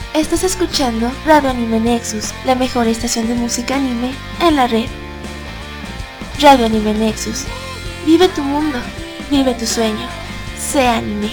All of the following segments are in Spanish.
Estás escuchando Radio Anime Nexus, la mejor estación de música anime en la red. Radio Anime Nexus. Vive tu mundo, vive tu sueño, sé anime.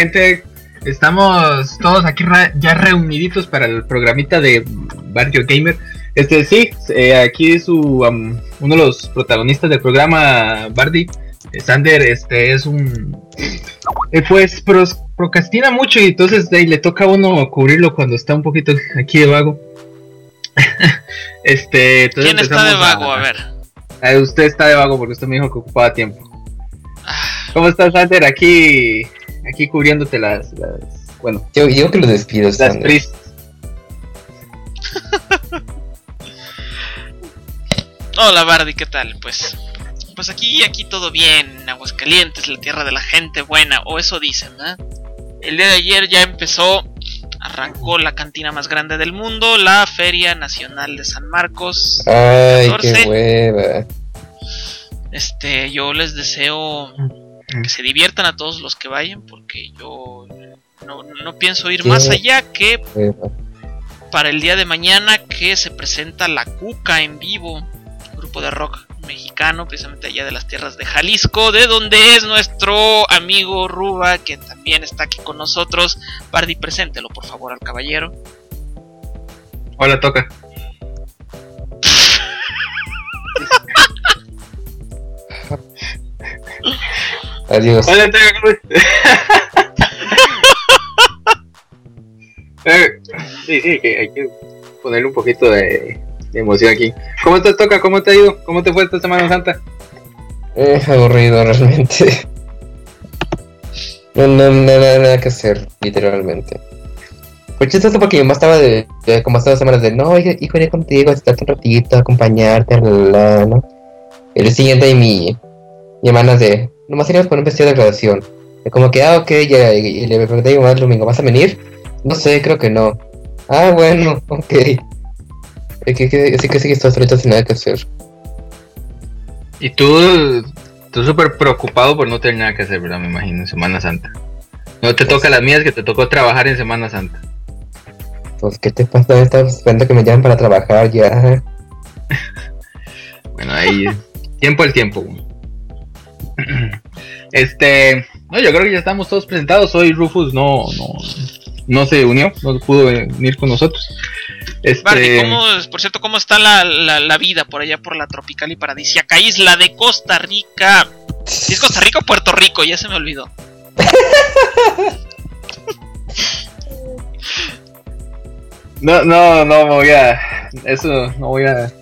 gente? Estamos todos aquí ya reuniditos para el programita de Barrio Gamer. Sí, aquí es uno de los protagonistas del programa, Bardi. Sander, es un... pues procrastina mucho y entonces le toca a uno cubrirlo cuando está un poquito aquí de vago. Entonces ¿quién está de vago? A ver. Usted está de vago porque usted me dijo que ocupaba tiempo. ¿Cómo estás, Sander? Aquí cubriéndote las bueno. Yo que lo despido, las Sander. prisas. Hola, Bardi, ¿qué tal? Pues aquí todo bien, en Aguascalientes, la tierra de la gente buena, o eso dicen, ¿eh? El día de ayer ya arrancó la cantina más grande del mundo, la Feria Nacional de San Marcos. Ay, 14. qué hueva. Yo les deseo que se diviertan a todos los que vayan, porque yo no pienso ir más allá que para el día de mañana, que se presenta La Cuca en vivo, grupo de rock mexicano, precisamente allá de las tierras de Jalisco, de donde es nuestro amigo Ruba, que también está aquí con nosotros. Bardi, preséntelo por favor al caballero. Hola, Toca. Adiós. Hola, Toca. Sí, que hay que ponerle un poquito de emoción aquí. ¿Cómo te toca? ¿Cómo te ha ido? ¿Cómo te fue esta Semana Santa? Aburrido realmente. No, nada que hacer, literalmente. Fue chistoso porque mi mamá estaba como estas semanas de no, hijo, iré contigo, estarte un ratito, acompañarte, ¿no? El siguiente mi hermana de nomás iríamos por un vestido de graduación. Como que, ok, ya, y le pregunté a mi mamá el domingo, ¿vas a venir? No sé, creo que no. Ah, bueno, ok. Así que sí que estás ahorita sin nada que hacer. Y tú súper preocupado por no tener nada que hacer, ¿verdad? Me imagino, en Semana Santa. No te toca las mías, que te tocó trabajar en Semana Santa. Pues, ¿qué te pasa? Estás esperando que me llamen para trabajar ya. Bueno, ahí, tiempo al tiempo. No, yo creo que ya estamos todos presentados. Hoy Rufus no se unió, no pudo venir con nosotros. Bardi, por cierto, ¿cómo está la vida por allá por la tropical y paradisíaca isla de Costa Rica? ¿Es Costa Rica o Puerto Rico? Ya se me olvidó. No voy a... Eso no voy a...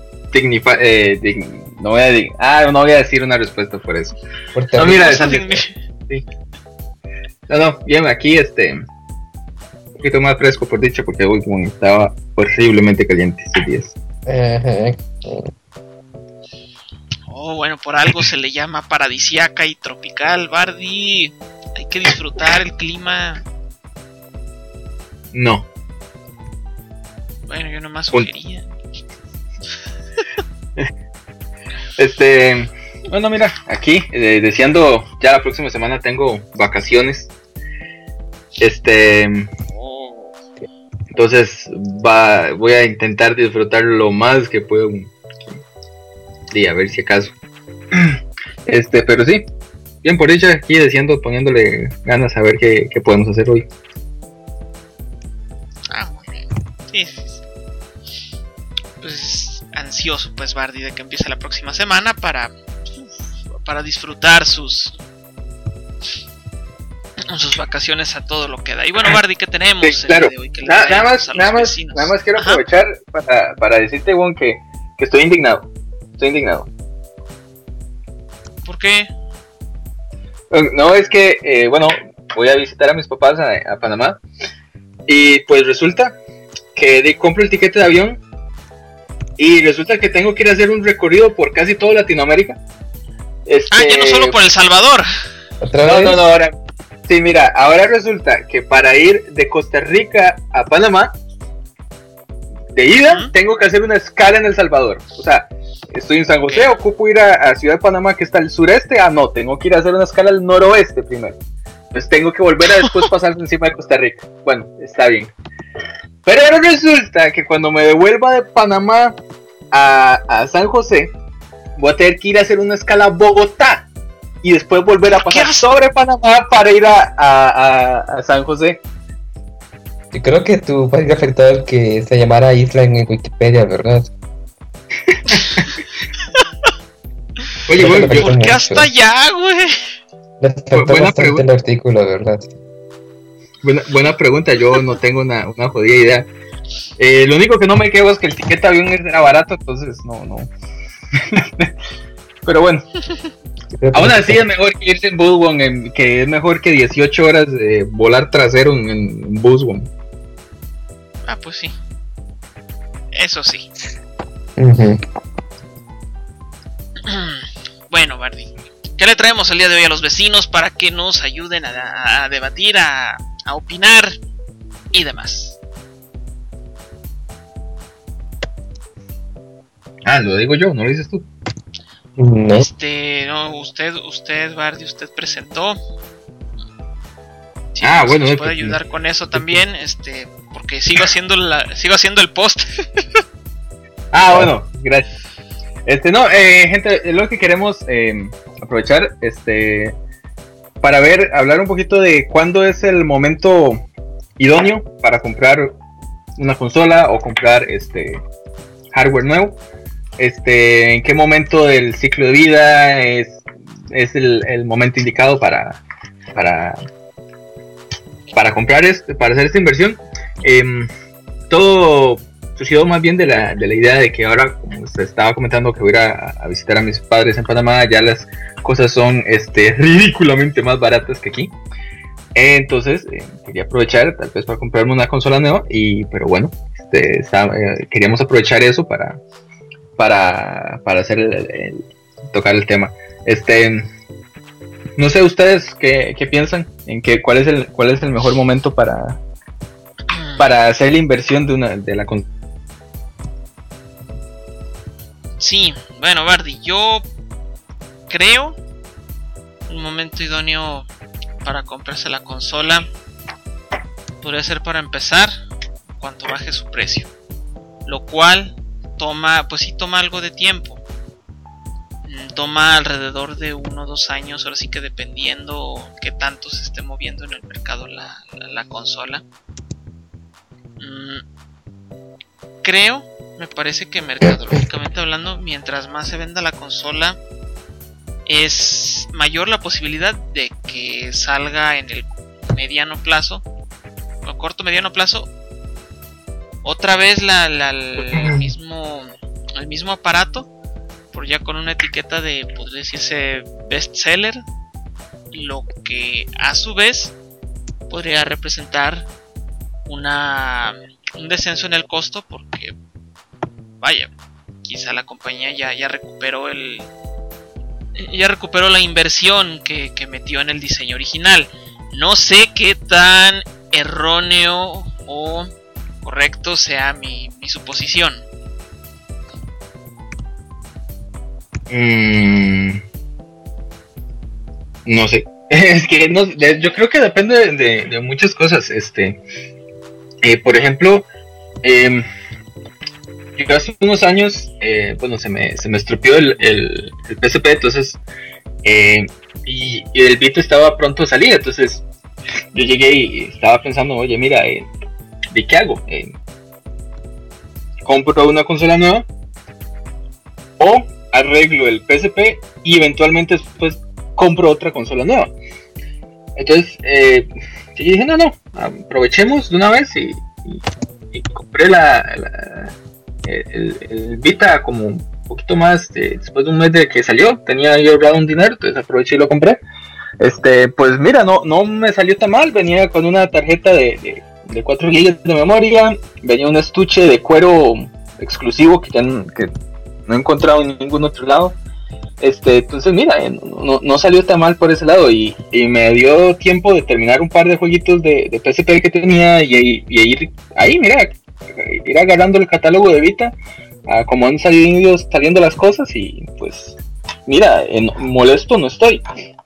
no voy a decir una respuesta por eso. No, mira, sí. No, bien, aquí un poquito más fresco por dicho, porque hoy como estaba horriblemente caliente estos días. Oh, bueno, por algo se le llama paradisíaca y tropical, Bardi. Hay que disfrutar el clima. No. Bueno, yo nomás sugería. Bueno, mira, aquí deseando, ya la próxima semana tengo vacaciones. Entonces voy a intentar disfrutar lo más que puedo. Y a ver si acaso. Pero sí, bien por ella, aquí deseando, poniéndole ganas a ver qué podemos hacer hoy. Muy bien. Sí. Pues ansioso, pues, Bardi, de que empiece la próxima semana para disfrutar sus vacaciones a todo lo que da. Y bueno, Bardi, ¿qué tenemos sí, claro. El día de hoy? Nada más quiero aprovechar para decirte, Juan, que estoy indignado. ¿Por qué? No, es que, voy a visitar a mis papás a Panamá. Y pues resulta que compro el tiquete de avión. Y resulta que tengo que ir a hacer un recorrido por casi toda Latinoamérica. Ya no solo por El Salvador. No, ahora. Sí, mira, ahora resulta que para ir de Costa Rica a Panamá, de ida, tengo que hacer una escala en El Salvador. O sea, estoy en San José, ocupo ir a Ciudad de Panamá, que está al sureste. No, tengo que ir a hacer una escala al noroeste primero. Pues tengo que volver a después pasar encima de Costa Rica. Bueno, está bien. Pero ahora resulta que cuando me devuelva de Panamá a San José, voy a tener que ir a hacer una escala a Bogotá. y después volver a pasar sobre Panamá para ir a San José. Yo creo que tu país afectado el que se llamara isla en Wikipedia, ¿verdad? Oye, güey, ¿por qué hasta allá, güey? Les afectó bastante el artículo, ¿verdad? Buena pregunta, yo no tengo una jodida idea. Lo único que no me quedo es que el ticket de avión era barato, entonces no. Pero bueno, aún así es mejor que irse en Buswon, que es mejor que 18 horas de volar trasero en Buswon. Ah, pues sí. Eso sí. Bueno, Bardi, ¿qué le traemos el día de hoy a los vecinos para que nos ayuden a debatir, a opinar y demás? Lo digo yo, no lo dices tú. No. No, usted, Bardi, usted presentó. Sí, bueno, nos puede ayudar con eso también, porque sigo haciendo el post. Bueno, gracias. Gente, lo que queremos aprovechar, para hablar un poquito de cuándo es el momento idóneo para comprar una consola o comprar hardware nuevo. En qué momento del ciclo de vida es el momento indicado para comprar para hacer esta inversión. Todo surgió más bien de la idea de que ahora, como se estaba comentando, que voy a ir a visitar a mis padres en Panamá, ya las cosas son ridículamente más baratas que aquí. Entonces quería aprovechar tal vez para comprarme una consola nueva, pero bueno, queríamos aprovechar eso para hacer tocar el tema. No sé ustedes qué piensan, cuál es el mejor momento para hacer la inversión de la consola. Sí, bueno, Bardi, yo creo un momento idóneo para comprarse la consola podría ser, para empezar, cuanto baje su precio, lo cual toma algo de tiempo. Toma alrededor de 1 o 2 años, ahora sí que dependiendo qué tanto se esté moviendo en el mercado la consola. Me parece que mercadológicamente hablando, mientras más se venda la consola, es mayor la posibilidad de que salga en el mediano plazo o corto mediano plazo otra vez el mismo aparato, por ya con una etiqueta de, podría decirse, bestseller, lo que a su vez podría representar un descenso en el costo, porque vaya, quizá la compañía ya recuperó la inversión que metió en el diseño original. No sé qué tan erróneo o correcto sea mi suposición. No sé. Es que yo creo que depende de muchas cosas. Por ejemplo, yo hace unos años, se me estropeó el PSP, entonces, y el Vita estaba pronto a salir, entonces yo llegué y estaba pensando, oye, mira, ¿de qué hago? ¿Compro una consola nueva? ¿O arreglo el PSP y eventualmente después compro otra consola nueva? Entonces, yo dije, no, aprovechemos de una vez y compré el Vita como un poquito más, después de un mes de que salió, tenía yo ahorrado un dinero, entonces aproveché y lo compré. Pues mira, no me salió tan mal, venía con una tarjeta de 4 GB de memoria, venía un estuche de cuero exclusivo que no he encontrado en ningún otro lado. Entonces mira, no salió tan mal por ese lado, y me dio tiempo de terminar un par de jueguitos de PSP que tenía y ir ahí, mira, ir agarrando el catálogo de Vita como han saliendo las cosas, y pues mira, molesto no estoy.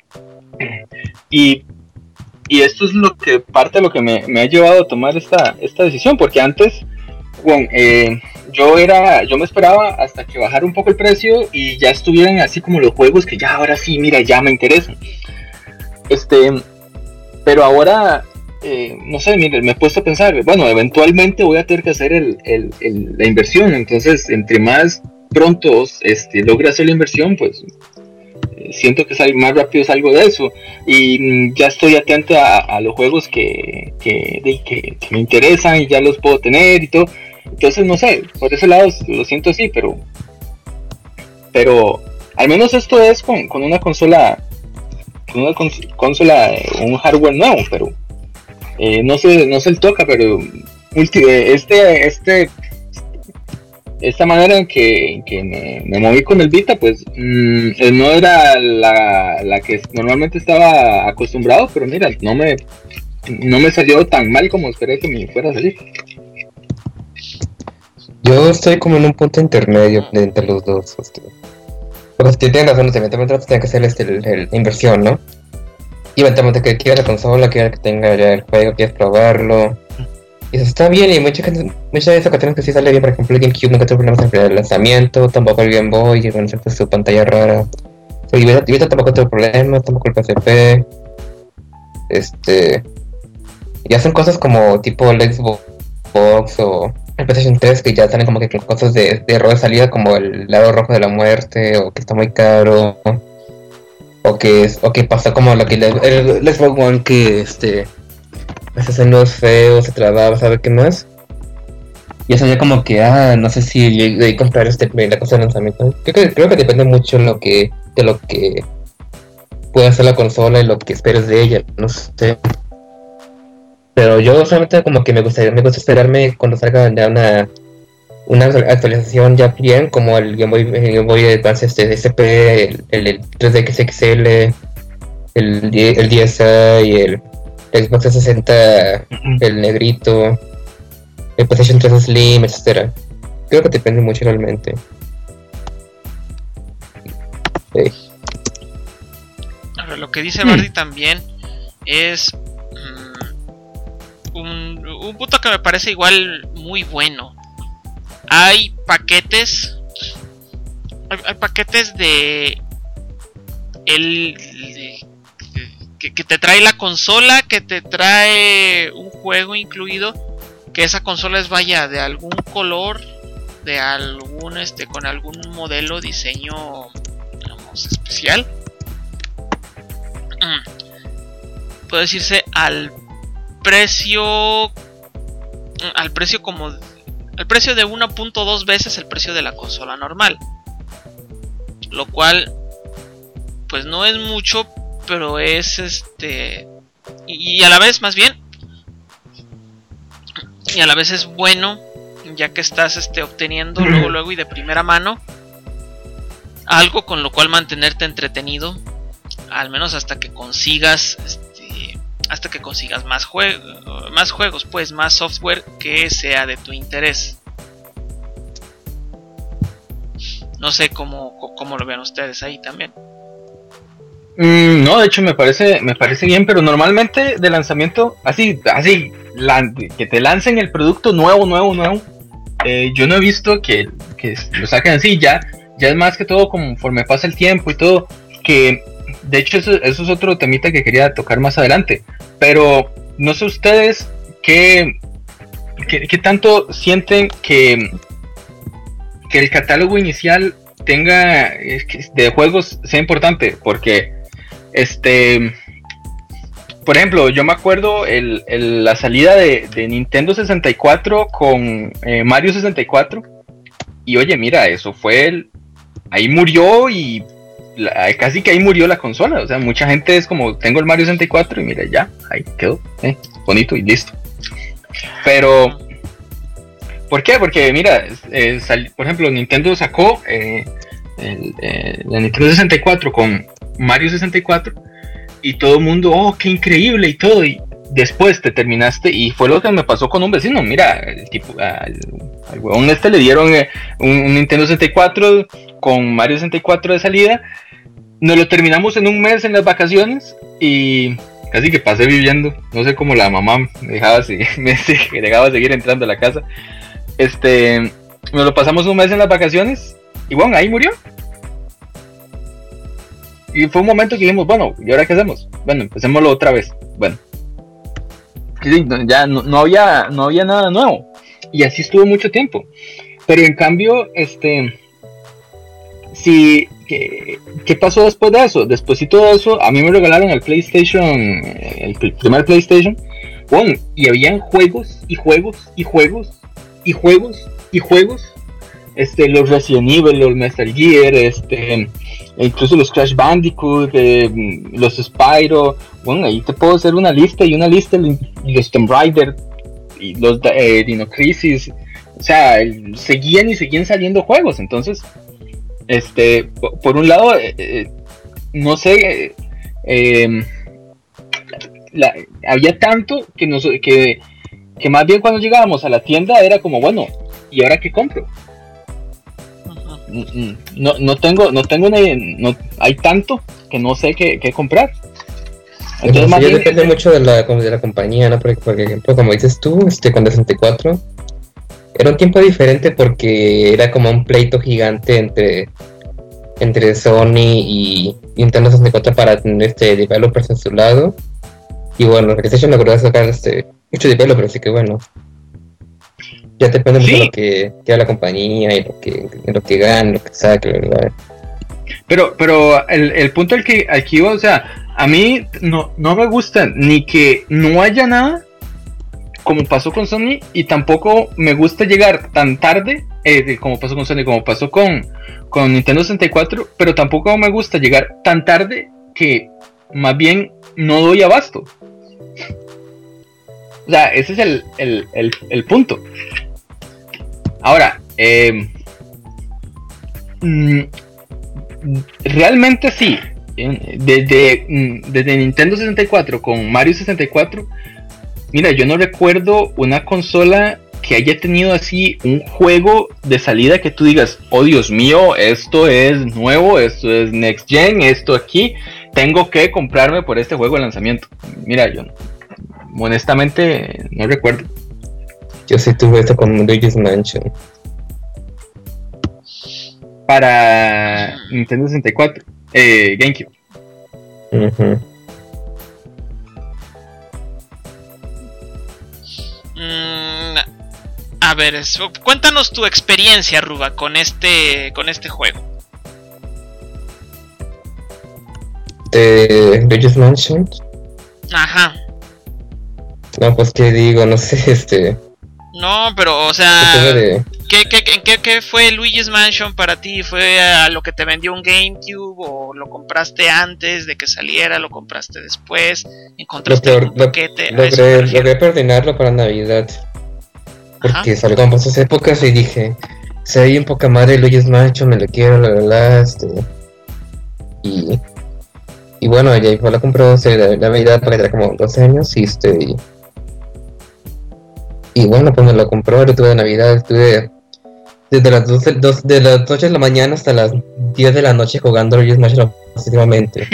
Y esto es parte de lo que me ha llevado a tomar esta decisión, porque antes Bueno, yo me esperaba hasta que bajara un poco el precio y ya estuvieran así como los juegos que ya ahora sí, mira, ya me interesan. Pero ahora, no sé, mire, me he puesto a pensar, bueno, eventualmente voy a tener que hacer la inversión, entonces entre más pronto logre hacer la inversión, pues siento que más rápido salgo de eso y ya estoy atento a los juegos que me interesan y ya los puedo tener y todo. Entonces no sé, por ese lado lo siento así, pero al menos esto es con una consola, un hardware nuevo, pero no se le toca, pero esta manera en que me moví con el Vita, pues no era la que normalmente estaba acostumbrado, pero mira, no me salió tan mal como esperé que me fuera a salir. Yo estoy como en un punto intermedio entre los dos. Porque si tienen razón, eventualmente tiene que hacer la inversión, ¿no? Y eventualmente que quiera la consola, quiera que tenga ya el juego, quieres probarlo. Y eso está bien, y muchas de esas ocasiones que sí sale bien, por ejemplo el GameCube nunca tuvo problemas en el lanzamiento, tampoco el Game Boy, y bueno, siempre su pantalla rara. Y Vita tampoco tuvo problemas, tampoco el PSP. Ya son cosas como tipo el Xbox o el PlayStation 3 que ya salen como que con cosas de error de salida, como el lado rojo de la muerte, o que está muy caro, o que pasa como lo que el Xbox One que hace no es feo, se trababa, ¿sabe qué más? Y eso ya como que, no sé si de comprar la cosa de lanzamiento. Creo que depende mucho de lo que pueda hacer la consola y lo que esperes de ella, no sé. Pero yo solamente como que me gusta esperarme cuando salga ya una actualización ya bien, como el Game Boy Advance SP, el 3DX XL, el DSi y el Xbox 360, el negrito, el PlayStation 3 Slim, etcétera. Creo que depende mucho realmente. Ahora, lo que dice Bardi también es un punto que me parece igual muy bueno. Hay paquetes de que te trae la consola, que te trae un juego incluido, que esa consola es de algún color, de algún con algún modelo, diseño, digamos, especial. Puede decirse al precio de 1.2 veces el precio de la consola normal, lo cual pues no es mucho, pero es y a la vez y a la vez es bueno, ya que estás obteniendo luego y de primera mano algo con lo cual mantenerte entretenido, al menos hasta que consigas más juegos, pues más software que sea de tu interés. No sé cómo lo vean ustedes ahí también. No, de hecho me parece bien, pero normalmente de lanzamiento, así que te lancen el producto nuevo, yo no he visto que lo saquen así, ya es más que todo conforme pasa el tiempo y todo, que de hecho eso es otro temita que quería tocar más adelante, pero no sé ustedes qué tanto sienten que el catálogo inicial de juegos sea importante, porque por ejemplo, yo me acuerdo la salida de Nintendo 64 con Mario 64, y oye, mira, eso fue ahí murió, y casi que ahí murió la consola. O sea, mucha gente es como, tengo el Mario 64 y mira, ya, ahí quedó, bonito y listo. Pero ¿por qué? Porque mira, por ejemplo, Nintendo sacó la Nintendo 64 con Mario 64 y todo el mundo, oh, qué increíble y todo, y después te terminaste, y fue lo que me pasó con un vecino. Mira, el tipo, al huevón le dieron un Nintendo 64 con Mario 64 de salida, nos lo terminamos en un mes en las vacaciones y casi que pasé viviendo, no sé cómo la mamá me dejaba seguir entrando a la casa, nos lo pasamos un mes en las vacaciones y bueno, ahí murió. Y fue un momento que dijimos, bueno, ¿y ahora qué hacemos? Bueno, empecémoslo otra vez. Bueno, ya no había nada nuevo. Y así estuvo mucho tiempo. Pero en cambio, sí, ¿qué pasó después de eso? Despuésito de eso, a mí me regalaron el PlayStation, el primer PlayStation. Bueno, y habían juegos y juegos y juegos y juegos y juegos. Los Resident Evil, los Metal Gear, incluso los Crash Bandicoot, los Spyro. Bueno, ahí te puedo hacer una lista y los Tomb Raider y los Dino Crisis. O sea, seguían saliendo juegos. Entonces, por un lado, no sé, había tanto que más bien cuando llegábamos a la tienda era como, bueno, ¿y ahora qué compro? No tengo hay tanto que no sé qué comprar. Entonces, más bien, depende mucho de la compañía, ¿no? Porque, por ejemplo, como dices tú, con el 64 era un tiempo diferente porque era como un pleito gigante entre Sony y Nintendo 64 para tener developers en su lado. Y bueno, PlayStation logró sacar mucho developer, así que bueno, ya depende mucho de lo que haga la compañía y lo que gane, lo que saque, ¿verdad? Pero el punto al que iba, o sea, a mí no me gusta ni que no haya nada, como pasó con Sony, y tampoco me gusta llegar tan tarde, como pasó con Sony, como pasó con Nintendo 64, pero tampoco me gusta llegar tan tarde que más bien no doy abasto. O sea, ese es el punto. Ahora, realmente sí, desde Nintendo 64 con Mario 64, mira, yo no recuerdo una consola que haya tenido así un juego de salida que tú digas, oh Dios mío, esto es nuevo, esto es Next Gen, esto aquí, tengo que comprarme por este juego de lanzamiento. Mira, yo honestamente no recuerdo. Yo sí tuve esto con Luigi's Mansion. Para Nintendo 64, GameCube. Uh-huh. A ver, cuéntanos tu experiencia, Ruba, con este juego. ¿De Luigi's Mansion? Ajá. No, pues qué digo, no sé, No, pero, o sea, ¿qué fue Luigi's Mansion para ti? ¿Fue a lo que te vendió un GameCube o lo compraste antes de que saliera, lo compraste después, encontraste un paquete? Logré coordinarlo para Navidad, porque ajá, salió con esas épocas y dije, se ve un poca madre Luigi's Mansion, me lo quiero, y bueno, ya la compró la Navidad para que tenga como 12 años y bueno, pues me lo compró, lo tuve de Navidad, estuve desde las 8 de la mañana hasta las 10 de la noche jugando Luigi's Mansion positivamente.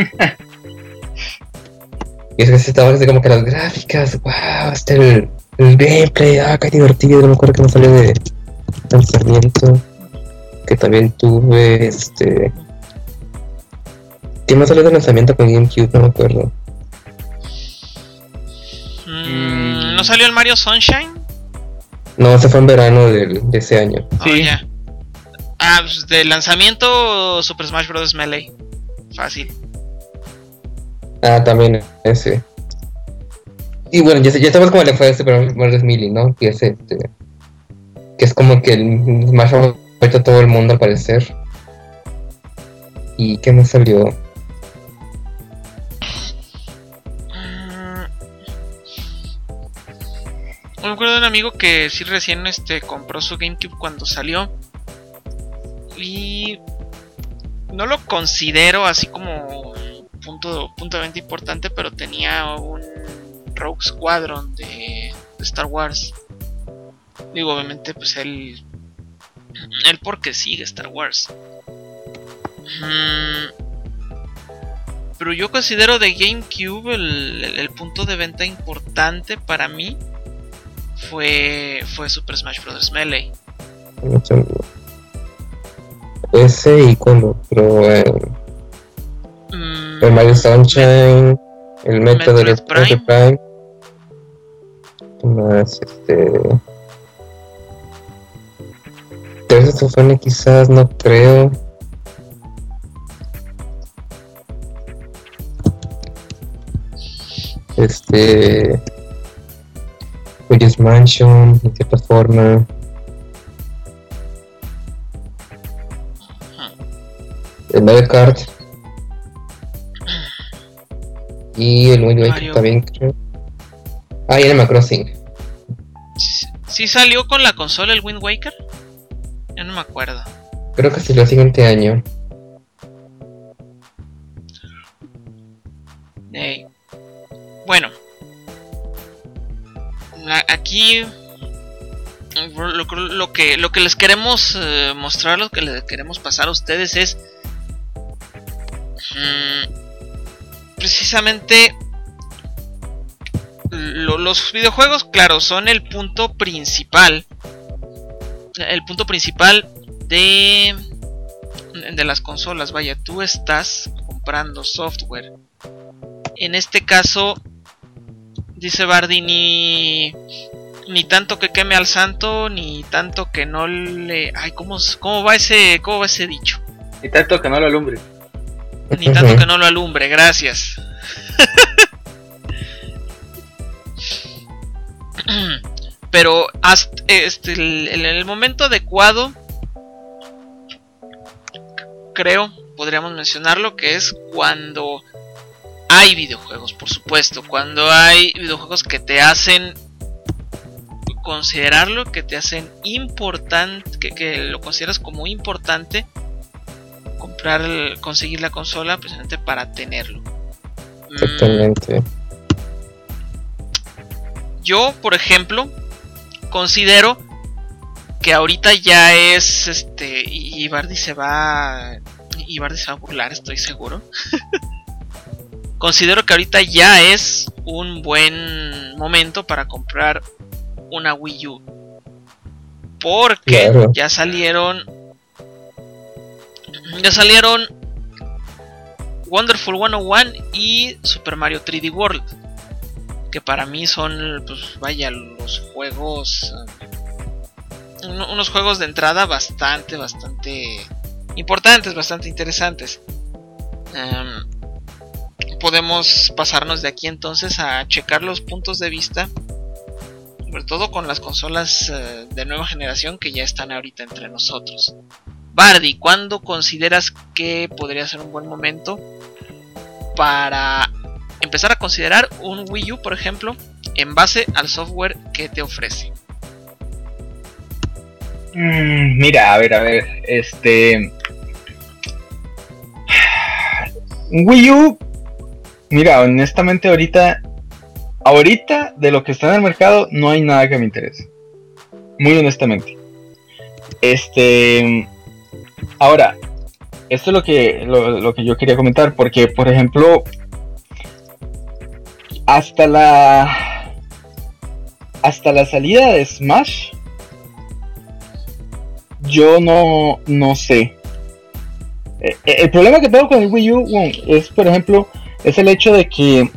Y es que estaba así como que las gráficas, wow, el gameplay, qué divertido, no me acuerdo que me salió de lanzamiento, que también tuve, ¿qué me salió de lanzamiento con GameCube? No me acuerdo. ¿No salió el Mario Sunshine? No, se fue en verano de ese año. Sí. Ya. Pues de lanzamiento Super Smash Bros. Melee. Fácil. También ese. Y bueno, ya sabemos cómo le fue a Super Mario Melee, ¿no? Que es que es como que el Smash favorito a todo el mundo al parecer. ¿Y qué me salió? Me acuerdo de un amigo que sí recién compró su GameCube cuando salió. Y no lo considero así como punto de venta importante, pero tenía un Rogue Squadron de Star Wars. Digo, obviamente, pues él porque sigue Star Wars. Pero yo considero de GameCube el punto de venta importante para mí fue Super Smash Bros. Melee. Ese y cuando, pero el Mario Sunshine, el Metroid Prime. Más Tears of Sony quizás, no creo. Luigi's Mansion, de cierta forma. El Mario Kart. Y el Wind Waker también creo. Ah, y el Animal Crossing. ¿Sí salió con la consola el Wind Waker? Ya no me acuerdo. Creo que salió el siguiente año. Bueno, aquí lo que les queremos mostrar, lo que les queremos pasar a ustedes es precisamente los videojuegos, claro, son el punto principal de las consolas. Vaya, tú estás comprando software. En este caso, dice Bardi, ni tanto que queme al santo, ni tanto que no le... Ay, ¿cómo va ese dicho? Ni tanto que no lo alumbre. Ni tanto que no lo alumbre, gracias. Pero hasta en el momento adecuado, creo, podríamos mencionarlo, que es cuando hay videojuegos, por supuesto. Cuando hay videojuegos que te hacen considerarlo, que te hacen importante, que lo consideras como importante conseguir la consola precisamente para tenerlo. Exactamente. Yo, por ejemplo, considero que ahorita ya es y Bardi se va a burlar, estoy seguro. Considero que ahorita ya es un buen momento para comprar una Wii U, porque claro, ya salieron Wonderful 101 y Super Mario 3D World, que para mí son, pues vaya, los juegos, unos juegos de entrada bastante importantes, bastante interesantes. Podemos pasarnos de aquí entonces a checar los puntos de vista, sobre todo con las consolas de nueva generación que ya están ahorita entre nosotros. Bardi, ¿cuándo consideras que podría ser un buen momento para empezar a considerar un Wii U, por ejemplo, en base al software que te ofrece? Mira, a ver, Wii U, mira, honestamente ahorita de lo que está en el mercado no hay nada que me interese, muy honestamente. Ahora, esto es lo que yo quería comentar, porque por ejemplo, hasta la salida de Smash, yo no sé. El problema que tengo con el Wii U, bueno, es, por ejemplo, es el hecho de que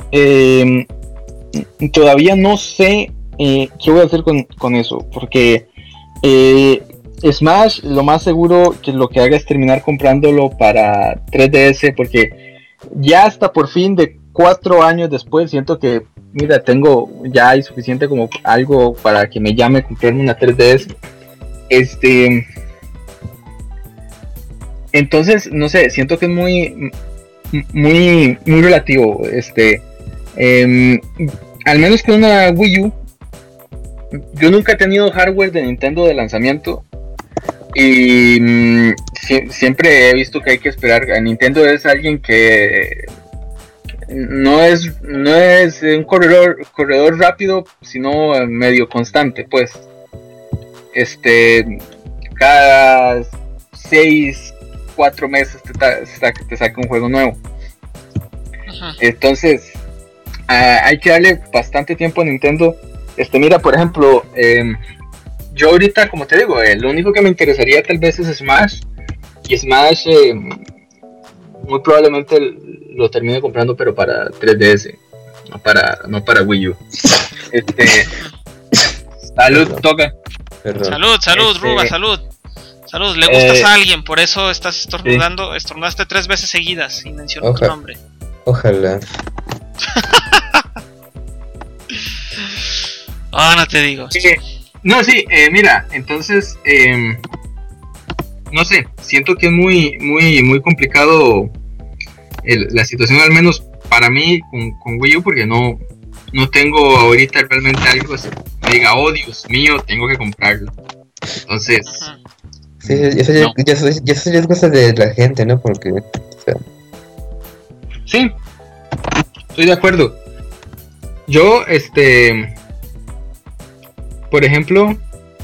todavía no sé qué voy a hacer con eso, porque Smash, lo más seguro que lo que haga es terminar comprándolo para 3DS, porque ya hasta por fin de 4 años después siento que, mira, tengo ya hay suficiente como algo para que me llame a comprarme una 3DS. Entonces, no sé, siento que es muy relativo. Al menos con una Wii U, yo nunca he tenido hardware de Nintendo de lanzamiento. Y siempre he visto que hay que esperar. Nintendo es alguien que no es un corredor rápido, sino medio constante, pues. Cada 4 meses te saca un juego nuevo. Ajá. Entonces hay que darle bastante tiempo a Nintendo Mira, por ejemplo, yo ahorita, como te digo, lo único que me interesaría tal vez es Smash. Y Smash muy probablemente lo termine comprando, pero para 3DS, no para Wii U. Salud, toca. Perdón. Salud, Ruba, salud. Salud, le gustas a alguien, por eso estás estornudando. Sí. Estornudaste 3 veces seguidas y mencionó tu nombre. Ojalá. No te digo. Mira, entonces, no sé, siento que es muy complicado la situación, al menos para mí, con Wii U, porque no tengo ahorita realmente algo así, me diga, oh Dios mío, tengo que comprarlo. Entonces... Sí, eso ya es cosa de la gente, ¿no? Porque... O sea... Sí, estoy de acuerdo. Yo, por ejemplo,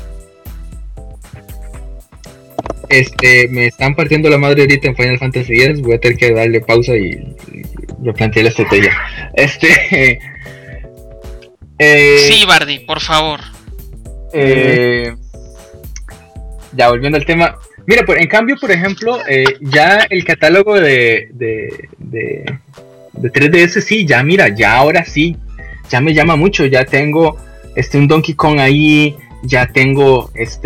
me están partiendo la madre ahorita en Final Fantasy X. Voy a tener que darle pausa y replantear la estrategia. Sí, Bardi, por favor. Ya volviendo al tema. Mira, en cambio, por ejemplo, ya el catálogo de 3DS sí, ya ahora sí, ya me llama mucho. Ya tengo un Donkey Kong ahí, ya tengo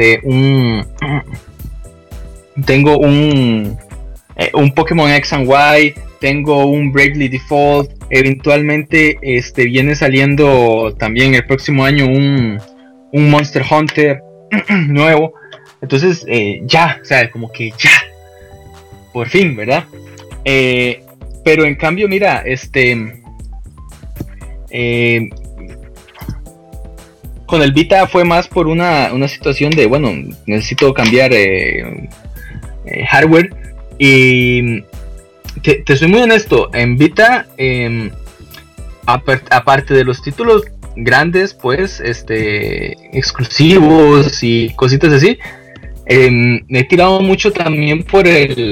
tengo un Pokémon X and Y, tengo un Bravely Default, eventualmente viene saliendo también el próximo año un Monster Hunter nuevo. Entonces ya, o sea, como que ya, por fin, ¿verdad? Pero en cambio, mira, con el Vita fue más por una situación de, bueno, necesito cambiar hardware. Y te soy muy honesto, en Vita, aparte de los títulos grandes, pues, exclusivos y cositas así, me he tirado mucho también por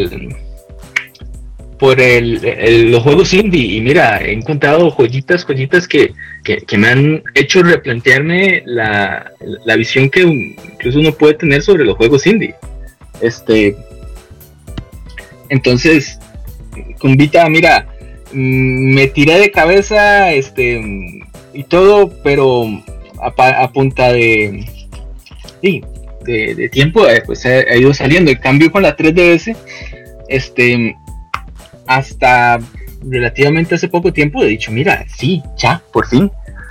los juegos indie. Y mira, he encontrado joyitas que me han hecho replantearme la visión que incluso uno puede tener sobre los juegos indie. Entonces, con Vita, mira, me tiré de cabeza y todo, pero a punta de tiempo, pues ha ido saliendo. El cambio con la 3DS, hasta relativamente hace poco tiempo he dicho, mira, sí, ya, por fin.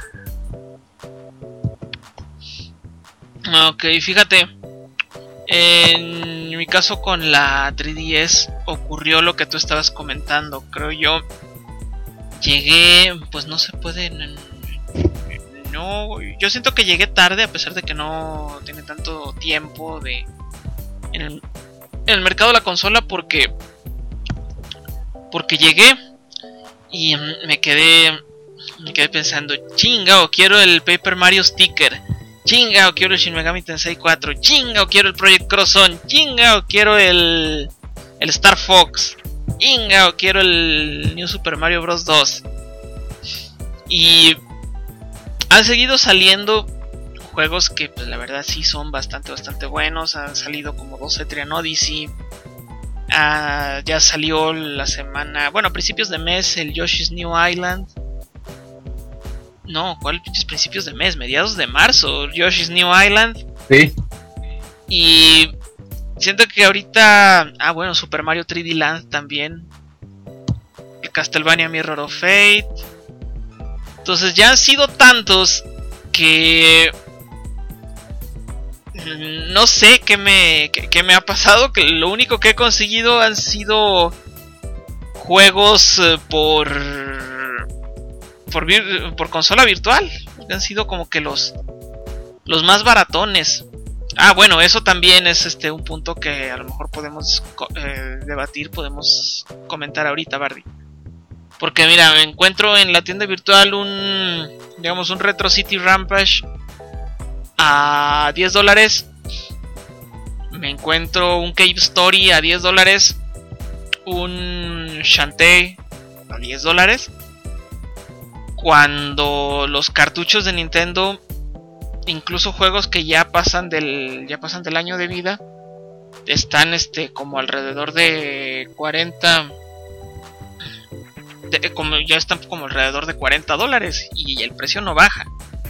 Ok, fíjate, en mi caso con la 3DS ocurrió lo que tú estabas comentando. Creo yo llegué, pues no se puede, no, yo siento que llegué tarde, a pesar de que no tiene tanto tiempo en el mercado de la consola, porque llegué y me quedé pensando, chingao, quiero el Paper Mario Sticker, chingao, quiero el Shin Megami Tensei 4, chingao, quiero el Project Cross Zone, chingao, quiero el Star Fox, chingao, quiero el New Super Mario Bros. 2. Y han seguido saliendo juegos que, pues, la verdad sí son bastante buenos. Han salido como 2 Etrian Odyssey. Ya salió la semana, bueno, a principios de mes, el Yoshi's New Island. No, ¿cuál principios de mes? Mediados de marzo, Yoshi's New Island. Sí. Y siento que ahorita, bueno, Super Mario 3D Land también. El Castlevania Mirror of Fate. Entonces ya han sido tantos que no sé qué me ha pasado, que lo único que he conseguido han sido juegos por consola virtual. Han sido como que los más baratones. Bueno, eso también es un punto que a lo mejor podemos debatir, podemos comentar ahorita, Bardi. Porque mira, me encuentro en la tienda virtual un Retro City Rampage a $10. Me encuentro un Cave Story a $10. Un Shantae a $10. Cuando los cartuchos de Nintendo incluso juegos que ya pasan del año de vida están como alrededor de 40, como ya están como alrededor de $40 y el precio no baja.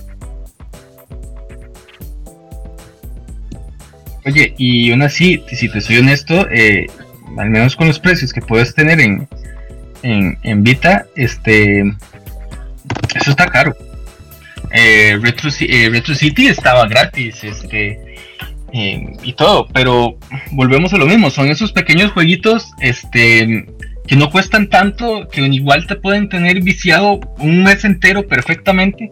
Oye, y aún así, si te soy honesto, al menos con los precios que puedes tener en Vita, eso está caro. Retro City estaba gratis, y todo, pero volvemos a lo mismo, son esos pequeños jueguitos, que no cuestan tanto, que igual te pueden tener viciado un mes entero perfectamente,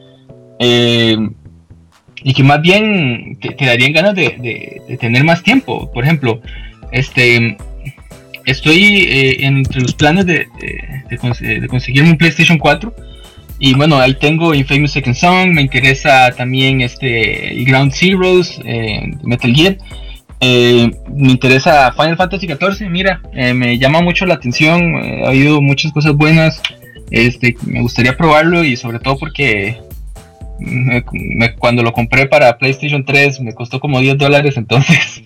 y que más bien te darían ganas de tener más tiempo. Por ejemplo, estoy entre los planes de conseguirme un PlayStation 4. Y bueno, ahí tengo Infamous Second Son, me interesa también el Ground Zeroes, Metal Gear. Me interesa Final Fantasy XIV, mira, me llama mucho la atención, ha habido muchas cosas buenas, me gustaría probarlo, y sobre todo porque cuando lo compré para PlayStation 3 me costó como $10, entonces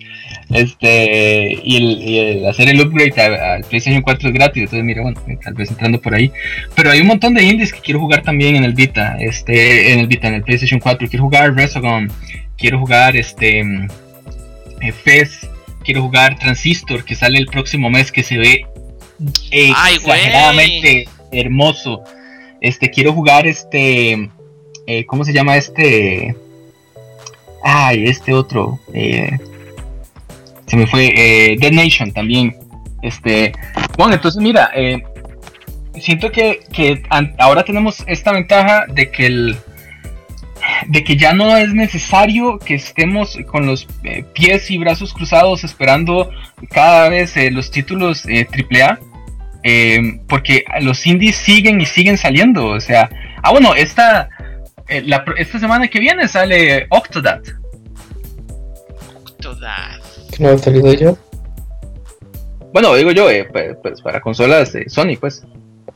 y el hacer el upgrade al PlayStation 4 es gratis, entonces mira, bueno, tal vez entrando por ahí. Pero hay un montón de indies que quiero jugar también en el Vita, en el PlayStation 4. Quiero jugar Resogun, quiero jugar Fez, quiero jugar Transistor, que sale el próximo mes, que se ve exageradamente hermoso. Quiero jugar ¿cómo se llama otro? Se me fue, Dead Nation también. Bueno, entonces mira, siento que ahora tenemos esta ventaja de que ya no es necesario que estemos con los pies y brazos cruzados esperando cada vez los títulos AAA, porque los indies siguen saliendo. O sea, bueno, esta semana que viene sale Octodad. ¿Que no ha salido ya? Bueno, digo yo, pues para consolas de Sony, pues.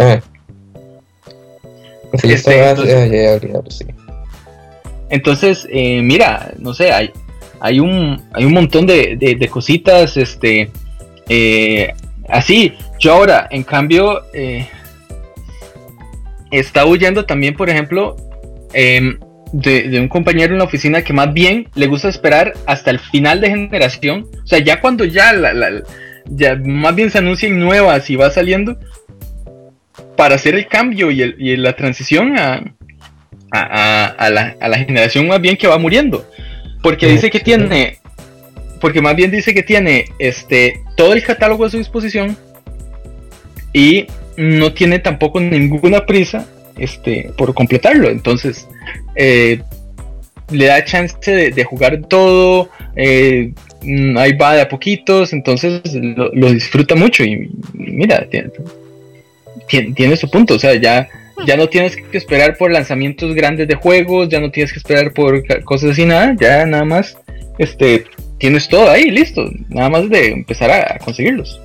Pues ya está, ya, sí. Entonces, mira, no sé, hay un montón de cositas, así. Yo ahora, en cambio, está huyendo también, por ejemplo, de un compañero en la oficina que más bien le gusta esperar hasta el final de generación. O sea, ya cuando ya más bien se anuncian nuevas y va saliendo, para hacer el cambio y la transición a la generación más bien que va muriendo. Porque dice que tiene, todo el catálogo a su disposición y no tiene tampoco ninguna prisa por completarlo. Entonces le da chance de jugar todo, ahí va de a poquitos, entonces lo disfruta mucho. Y mira, tiene su punto. O sea, ya no tienes que esperar por lanzamientos grandes de juegos, ya no tienes que esperar por cosas así, ya nada más tienes todo ahí listo, nada más de empezar a conseguirlos.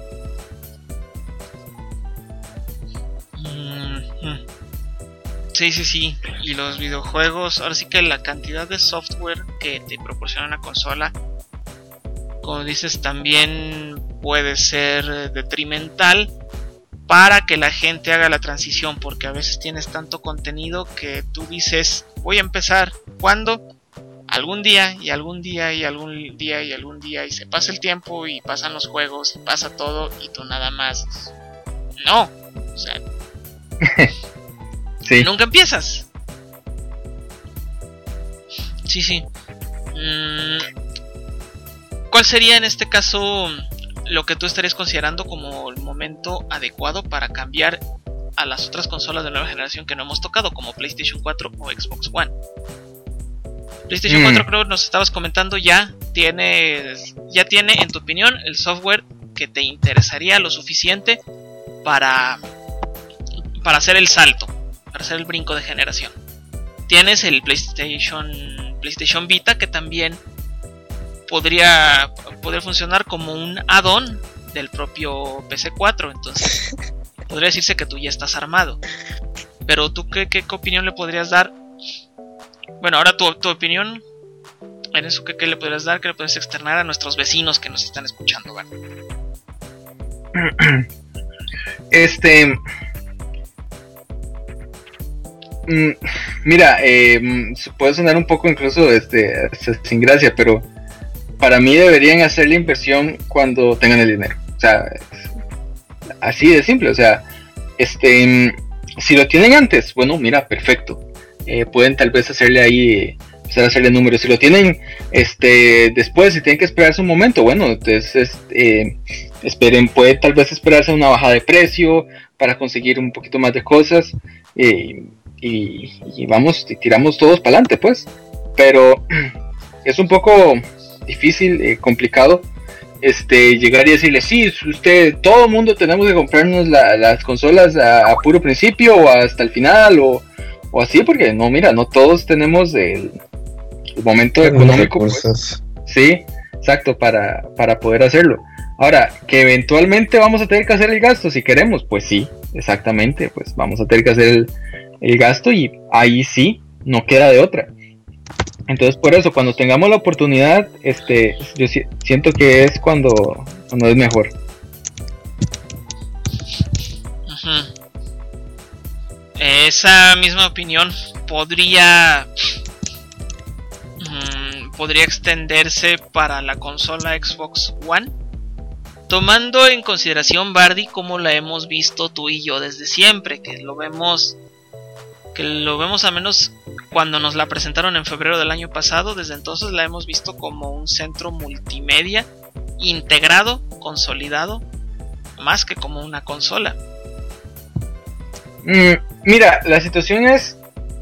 Sí. Y los videojuegos, ahora sí que la cantidad de software que te proporciona una consola, como dices, también puede ser detrimental para que la gente haga la transición, porque a veces tienes tanto contenido que tú dices, voy a empezar, ¿cuándo? Algún día, y algún día, y algún día, y algún día, y se pasa el tiempo, y pasan los juegos, y pasa todo, y tú nada más no, o sea, sí. Nunca empiezas. Sí. ¿Cuál sería en este caso lo que tú estarías considerando como el momento adecuado para cambiar a las otras consolas de nueva generación que no hemos tocado, como PlayStation 4 o Xbox One? PlayStation 4, creo que nos estabas comentando, ya tiene, en tu opinión, el software que te interesaría lo suficiente para hacer el salto, para hacer el brinco de generación. Tienes el PlayStation Vita, que también podría funcionar como un add-on del propio PC4, entonces podría decirse que tú ya estás armado. Pero tú, ¿qué opinión le podrías dar Bueno, ahora tu opinión en eso, ¿qué le podrías dar? ¿Qué le podrías externar a nuestros vecinos que nos están escuchando? ¿Vale? Mira, puede sonar un poco incluso sin gracia, pero para mí deberían hacer la inversión cuando tengan el dinero. O sea, así de simple. O sea, si lo tienen antes, bueno, mira, perfecto. Pueden tal vez hacerle ahí, empezar a hacerle números. Si lo tienen después, si tienen que esperarse un momento, bueno, entonces esperen, puede tal vez esperarse una bajada de precio para conseguir un poquito más de cosas. Y vamos, tiramos todos para adelante, pues. Pero es un poco difícil, complicado, llegar y decirle, sí, todo el mundo tenemos que comprarnos las consolas a puro principio o hasta el final o así, porque no, mira, no todos tenemos el momento económico, pues. Sí, exacto, para poder hacerlo. Ahora, que eventualmente vamos a tener que hacer el gasto si queremos, pues sí, exactamente, pues vamos a tener que hacer el gasto y ahí sí, no queda de otra. Entonces por eso, cuando tengamos la oportunidad, yo siento que es cuando es mejor. Uh-huh. Esa misma opinión podría extenderse para la consola Xbox One, tomando en consideración, Bardi, como la hemos visto tú y yo desde siempre, que lo vemos al menos cuando nos la presentaron en febrero del año pasado. Desde entonces la hemos visto como un centro multimedia integrado, consolidado, más que como una consola. Mira, la situación es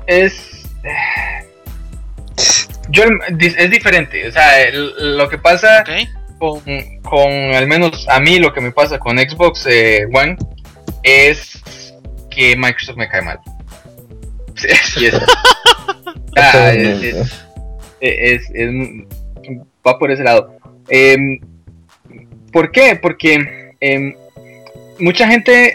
diferente. O sea, lo que pasa con al menos a mí, lo que me pasa con Xbox One es que Microsoft me cae mal. Sí, va por ese lado. ¿Por qué? Porque mucha gente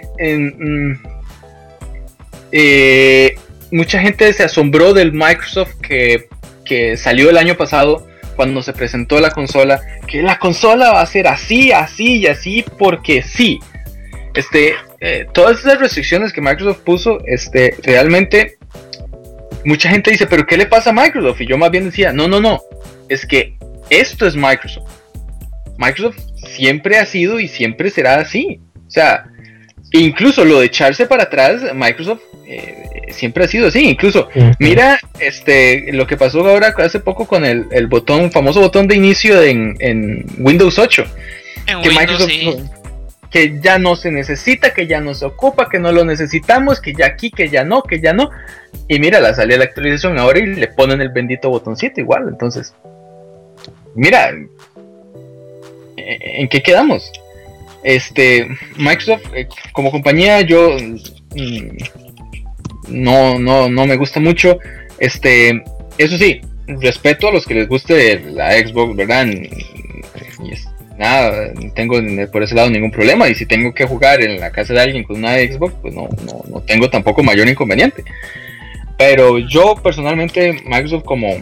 se asombró del Microsoft que salió el año pasado cuando se presentó la consola, que la consola va a ser así, así y así porque sí. Todas esas restricciones que Microsoft puso, realmente mucha gente dice, pero ¿qué le pasa a Microsoft? Y yo más bien decía, no, es que esto es Microsoft. Microsoft siempre ha sido y siempre será así. O sea, incluso lo de echarse para atrás, Microsoft siempre ha sido así. Incluso, mira, lo que pasó ahora hace poco con el famoso botón de inicio en Windows 8. Que Windows, Microsoft, sí. Que ya no se necesita, que ya no se ocupa, que no lo necesitamos, que ya aquí, que ya no. Y mira, salió la actualización ahora y le ponen el bendito botoncito igual. Entonces, mira, ¿en qué quedamos? Microsoft como compañía, yo no me gusta mucho. Eso sí, respeto a los que les guste la Xbox, ¿verdad? Nada, no tengo por ese lado ningún problema. Y si tengo que jugar en la casa de alguien con una Xbox, pues no tengo tampoco mayor inconveniente. Pero yo personalmente, Microsoft como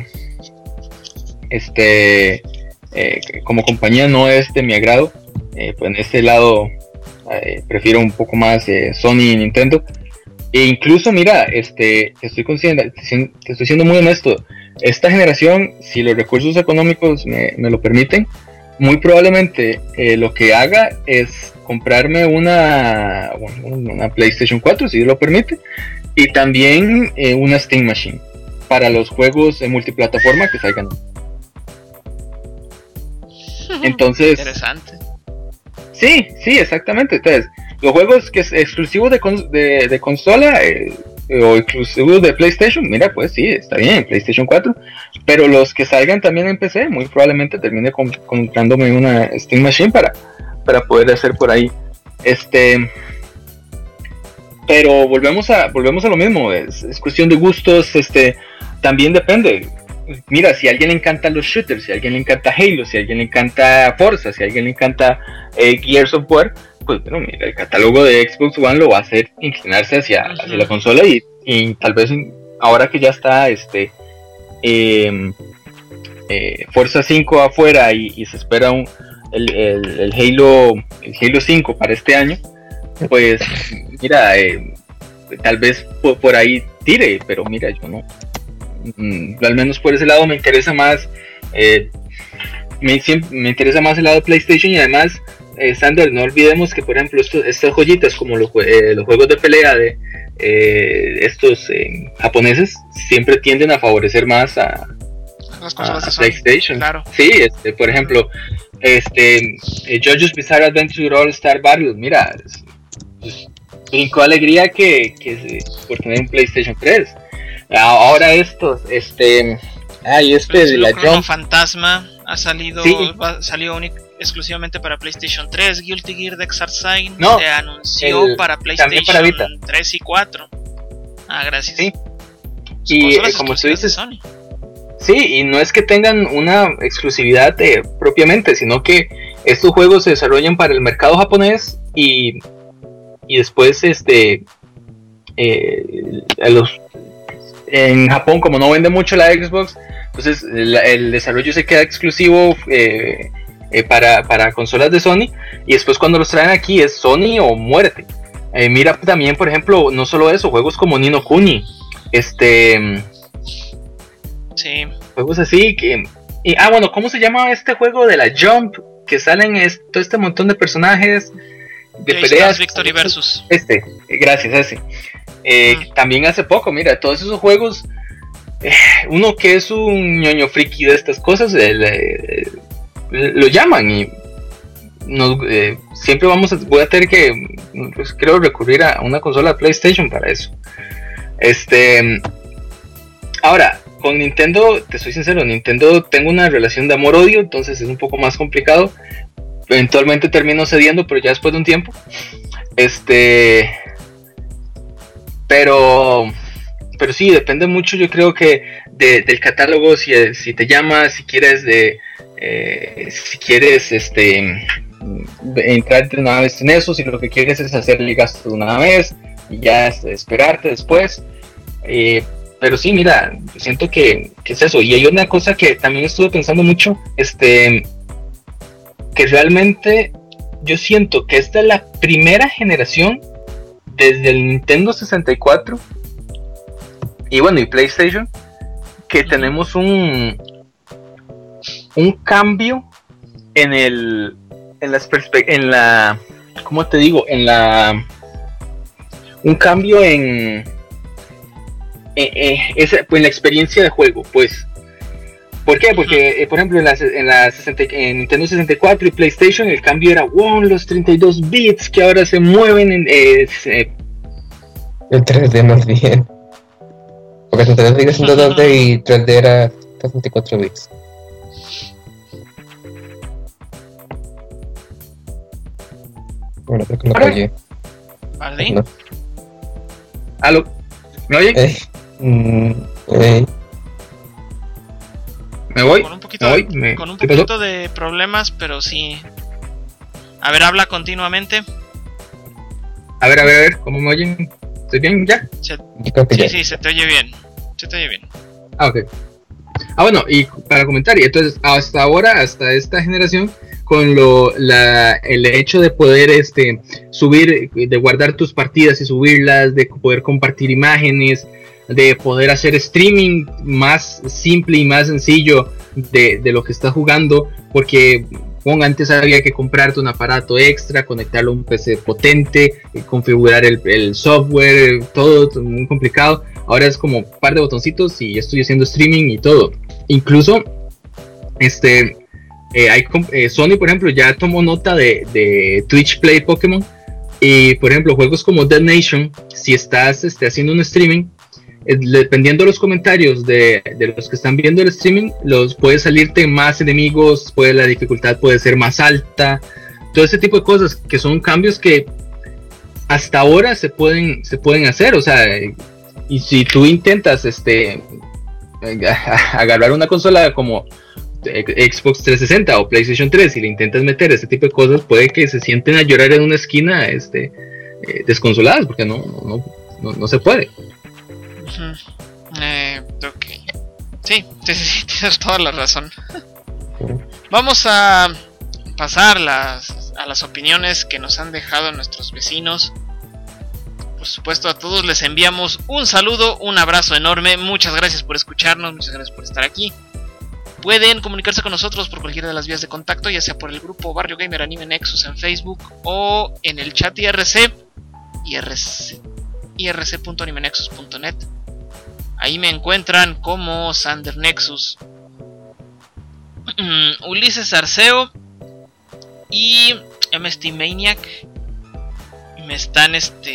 compañía no es de mi agrado. Pues en este lado prefiero un poco más Sony y Nintendo. E incluso, mira, estoy siendo muy honesto. Esta generación, si los recursos económicos me lo permiten, muy probablemente lo que haga es comprarme una PlayStation 4, si Dios lo permite, y también una Steam Machine para los juegos multiplataforma que salgan. Entonces, interesante. Sí, exactamente. Entonces, los juegos que es exclusivos de consola o exclusivos de PlayStation, mira, pues sí, está bien, PlayStation 4, pero los que salgan también en PC, muy probablemente termine comprándome una Steam Machine para poder hacer por ahí. Pero volvemos a lo mismo, es cuestión de gustos, también depende. Mira, si a alguien le encantan los shooters, si a alguien le encanta Halo, si a alguien le encanta Forza, si a alguien le encanta Gears of War, pues bueno, mira, el catálogo de Xbox One lo va a hacer inclinarse hacia la consola y tal vez ahora que ya está Forza 5 afuera y se espera el Halo 5 para este año, pues mira, tal vez por ahí tire, pero mira, yo no. Al menos por ese lado me interesa más. Me interesa más el lado de PlayStation. Y además, Sander, no olvidemos que por ejemplo estas joyitas como los juegos de pelea de estos japoneses siempre tienden a favorecer más a las consolas de Sony, PlayStation. claro. Sí, por ejemplo, JoJo's Bizarre Adventure All Star Battle, mira, brincó alegría que por tener un PlayStation 3. Ahora estos, de la Jump Fantasma ha salido, sí. Salió exclusivamente para PlayStation 3. Guilty Gear Xrd Sign se anunció para PlayStation para Vita. 3 y 4. Gracias. Sí. Y como tú dices, Sony. Sí, y no es que tengan una exclusividad propiamente, sino que estos juegos se desarrollan para el mercado japonés y después en Japón, como no vende mucho la Xbox, entonces el desarrollo se queda exclusivo para consolas de Sony, y después cuando los traen aquí es Sony o muerte. Mira también, por ejemplo, no solo eso, juegos como Ni no Kuni, sí. Juegos así que... bueno, ¿cómo se llama este juego de la Jump? Que salen todo este montón de personajes de peleas. Victory Versus. Gracias, ese. También hace poco, mira, todos esos juegos, uno que es un ñoño friki de estas cosas, lo llaman y siempre voy a tener que, pues, creo, recurrir a una consola de PlayStation para eso. Ahora, con Nintendo, te soy sincero, Nintendo tengo una relación de amor-odio, entonces es un poco más complicado. Eventualmente termino cediendo, pero ya después de un tiempo. Pero sí, depende mucho, yo creo que del catálogo, si te llama, si quieres entrar de una vez en eso, si lo que quieres es hacer el gasto de una vez y ya esperarte después. Pero sí, mira, siento que es eso. Y hay una cosa que también estuve pensando mucho, que realmente yo siento que esta es la primera generación desde el Nintendo 64 y bueno, y PlayStation, que tenemos un cambio un cambio en la experiencia de juego, pues. ¿Por qué? Porque, por ejemplo, en Nintendo 64 y PlayStation el cambio era, los 32 bits que ahora se mueven el 3D más bien. Porque el 3D sigue siendo 2D y 3D era 64 bits. Bueno, creo que lo callé. ¿Vale? No. ¿Aló? ¿Me oyen? ¿Me voy? Con un poquito de problemas, pero sí. A ver, habla continuamente. A ver, ¿cómo me oyen? ¿Estoy bien ya? Sí, se te oye bien. Ok. Bueno, y para comentar, y entonces hasta ahora, hasta esta generación, con el hecho de poder subir, de guardar tus partidas y subirlas, de poder compartir imágenes, de poder hacer streaming más simple y más sencillo de lo que estás jugando, porque antes había que comprarte un aparato extra, conectarlo a un PC potente, configurar el software, todo muy complicado. Ahora es como un par de botoncitos y estoy haciendo streaming y todo. Incluso Sony, por ejemplo, ya tomó nota de Twitch Play Pokémon, y por ejemplo juegos como Dead Nation, si estás haciendo un streaming, dependiendo de los comentarios de los que están viendo el streaming, puede salirte más enemigos, la dificultad puede ser más alta, todo ese tipo de cosas que son cambios que hasta ahora se pueden hacer. O sea, y si tú intentas agarrar una consola como Xbox 360 o PlayStation 3 y le intentas meter ese tipo de cosas, puede que se sienten a llorar en una esquina desconsoladas, porque no se puede. Ok. Sí, tienes toda la razón. Vamos a pasar a las opiniones que nos han dejado nuestros vecinos. Por supuesto, a todos les enviamos un saludo, un abrazo enorme. Muchas gracias por escucharnos, muchas gracias por estar aquí. Pueden comunicarse con nosotros por cualquiera de las vías de contacto, ya sea por el grupo Barrio Gamer Anime Nexus en Facebook o en el chat irc.animenexus.net. Ahí me encuentran como Sander Nexus, Ulises Arceo y MST Maniac. Me están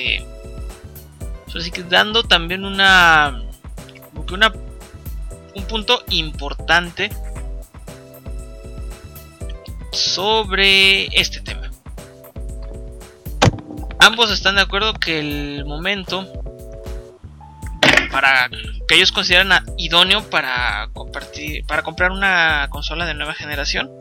así que dando también un punto importante sobre este tema. Ambos están de acuerdo que el momento para que ellos consideran idóneo para comprar una consola de nueva generación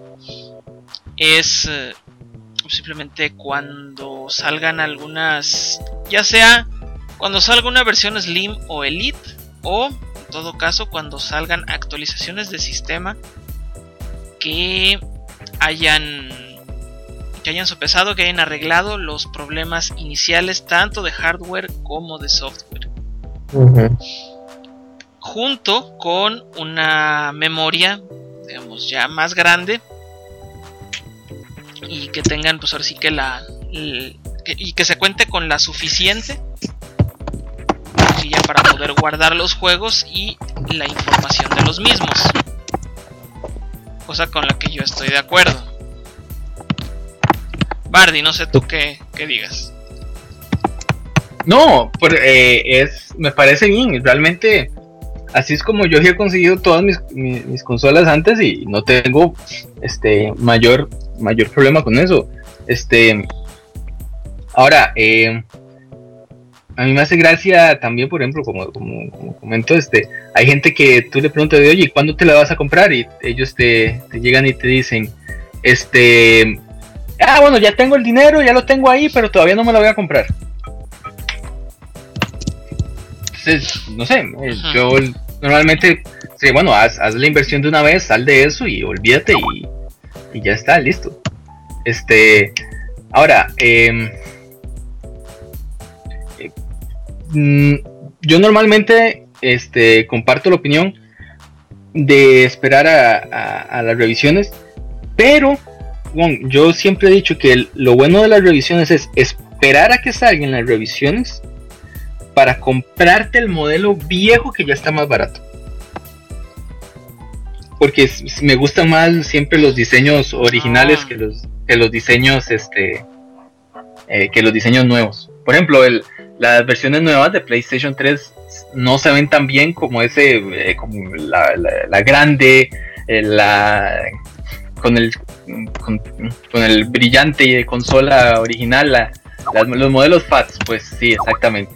es simplemente cuando salgan algunas, ya sea cuando salga una versión Slim o Elite, o en todo caso cuando salgan actualizaciones de sistema que hayan sopesado, que hayan arreglado los problemas iniciales tanto de hardware como de software. Junto con una memoria, digamos, ya más grande y que tengan, pues ahora sí que y que se cuente con la suficiente ya para poder guardar los juegos y la información de los mismos, cosa con la que yo estoy de acuerdo. Bardi, no sé tú qué digas. No, me parece bien. Realmente así es como yo he conseguido todas mis consolas antes y no tengo mayor problema con eso. Ahora, a mí me hace gracia también, por ejemplo, como comento, hay gente que tú le preguntas, oye, ¿cuándo te la vas a comprar? Y ellos te llegan y te dicen, bueno, ya tengo el dinero, ya lo tengo ahí, pero todavía no me la voy a comprar. Entonces, no sé, yo normalmente, sí, bueno, haz la inversión de una vez, sal de eso y olvídate y ya está, listo. Ahora, yo normalmente comparto la opinión de esperar a las revisiones, pero bueno, yo siempre he dicho que lo bueno de las revisiones es esperar a que salgan las revisiones para comprarte el modelo viejo que ya está más barato, porque me gustan más siempre los diseños originales que los diseños nuevos. Por ejemplo, las versiones nuevas de PlayStation 3 no se ven tan bien como como la grande, con el brillante consola original, los modelos FATs, pues sí, exactamente.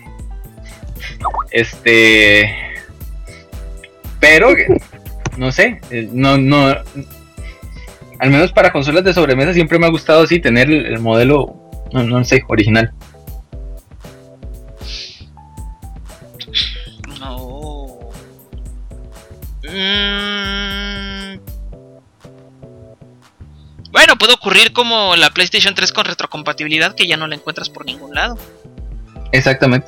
Pero no sé, no, al menos para consolas de sobremesa siempre me ha gustado así tener el modelo, no sé, original. Bueno, puede ocurrir como la PlayStation 3 con retrocompatibilidad, que ya no la encuentras por ningún lado. Exactamente.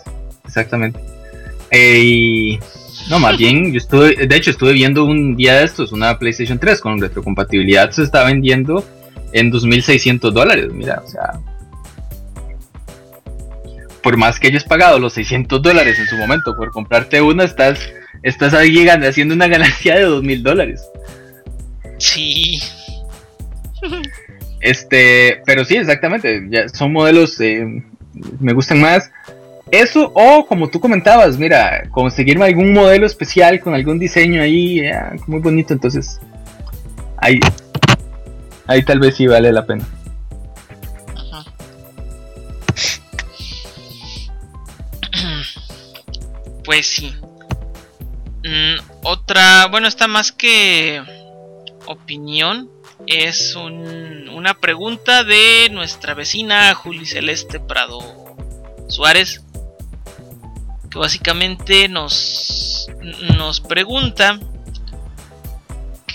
No, más bien, yo estuve viendo un día de estos, una PlayStation 3 con retrocompatibilidad se está vendiendo en $2,600. Mira, o sea, por más que hayas pagado los $600 en su momento por comprarte una, estás ahí haciendo una ganancia de $2,000. Sí. Pero sí, exactamente, ya son modelos, me gustan más. Eso, o como tú comentabas, mira, conseguirme algún modelo especial con algún diseño ahí, muy bonito, entonces ahí tal vez sí vale la pena. Ajá. Pues sí. Otra, bueno, está más que opinión, es una pregunta de nuestra vecina Juli Celeste Prado Suárez, que básicamente nos pregunta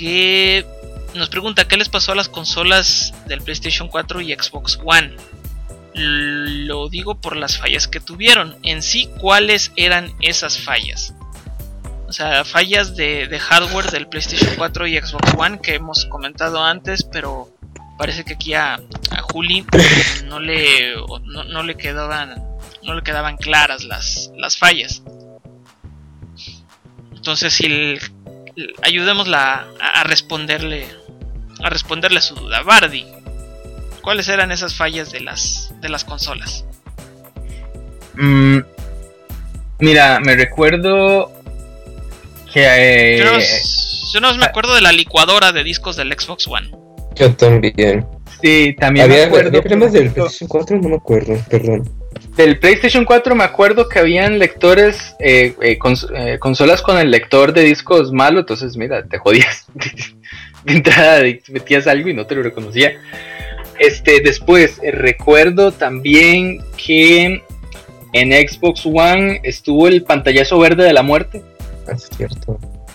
que nos pregunta qué les pasó a las consolas del PlayStation 4 y Xbox One. Lo digo por las fallas que tuvieron. En sí, ¿cuáles eran esas fallas? O sea, fallas de hardware del PlayStation 4 y Xbox One que hemos comentado antes, pero parece que aquí a Juli no le quedaban claras las fallas. Entonces, si ayudémosla a responderle a su duda. Bardi, ¿cuáles eran esas fallas de las consolas? Mira, me recuerdo que yo no me acuerdo de la licuadora de discos del Xbox One. Yo también. Sí, también me acuerdo. ¿Había problemas del PlayStation 4? No me acuerdo, perdón. Del PlayStation 4 me acuerdo que habían lectores, consolas con el lector de discos malo, entonces mira, te jodías. De entrada metías algo y no te lo reconocía. Después recuerdo también que en Xbox One estuvo el pantallazo verde de la muerte. Es cierto.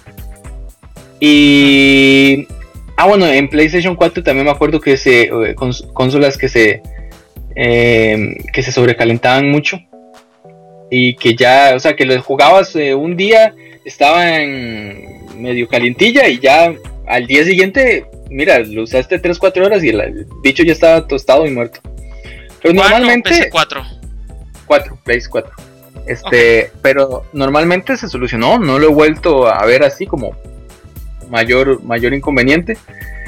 Y bueno, en PlayStation 4 también me acuerdo que consolas que se sobrecalentaban mucho y que ya, o sea, que los jugabas un día, estaban medio calientilla y ya al día siguiente, mira, lo usaste 3-4 horas y el bicho ya estaba tostado y muerto. Pero normalmente PS4. PS 4. Okay. Pero normalmente se solucionó, no lo he vuelto a ver así como mayor inconveniente.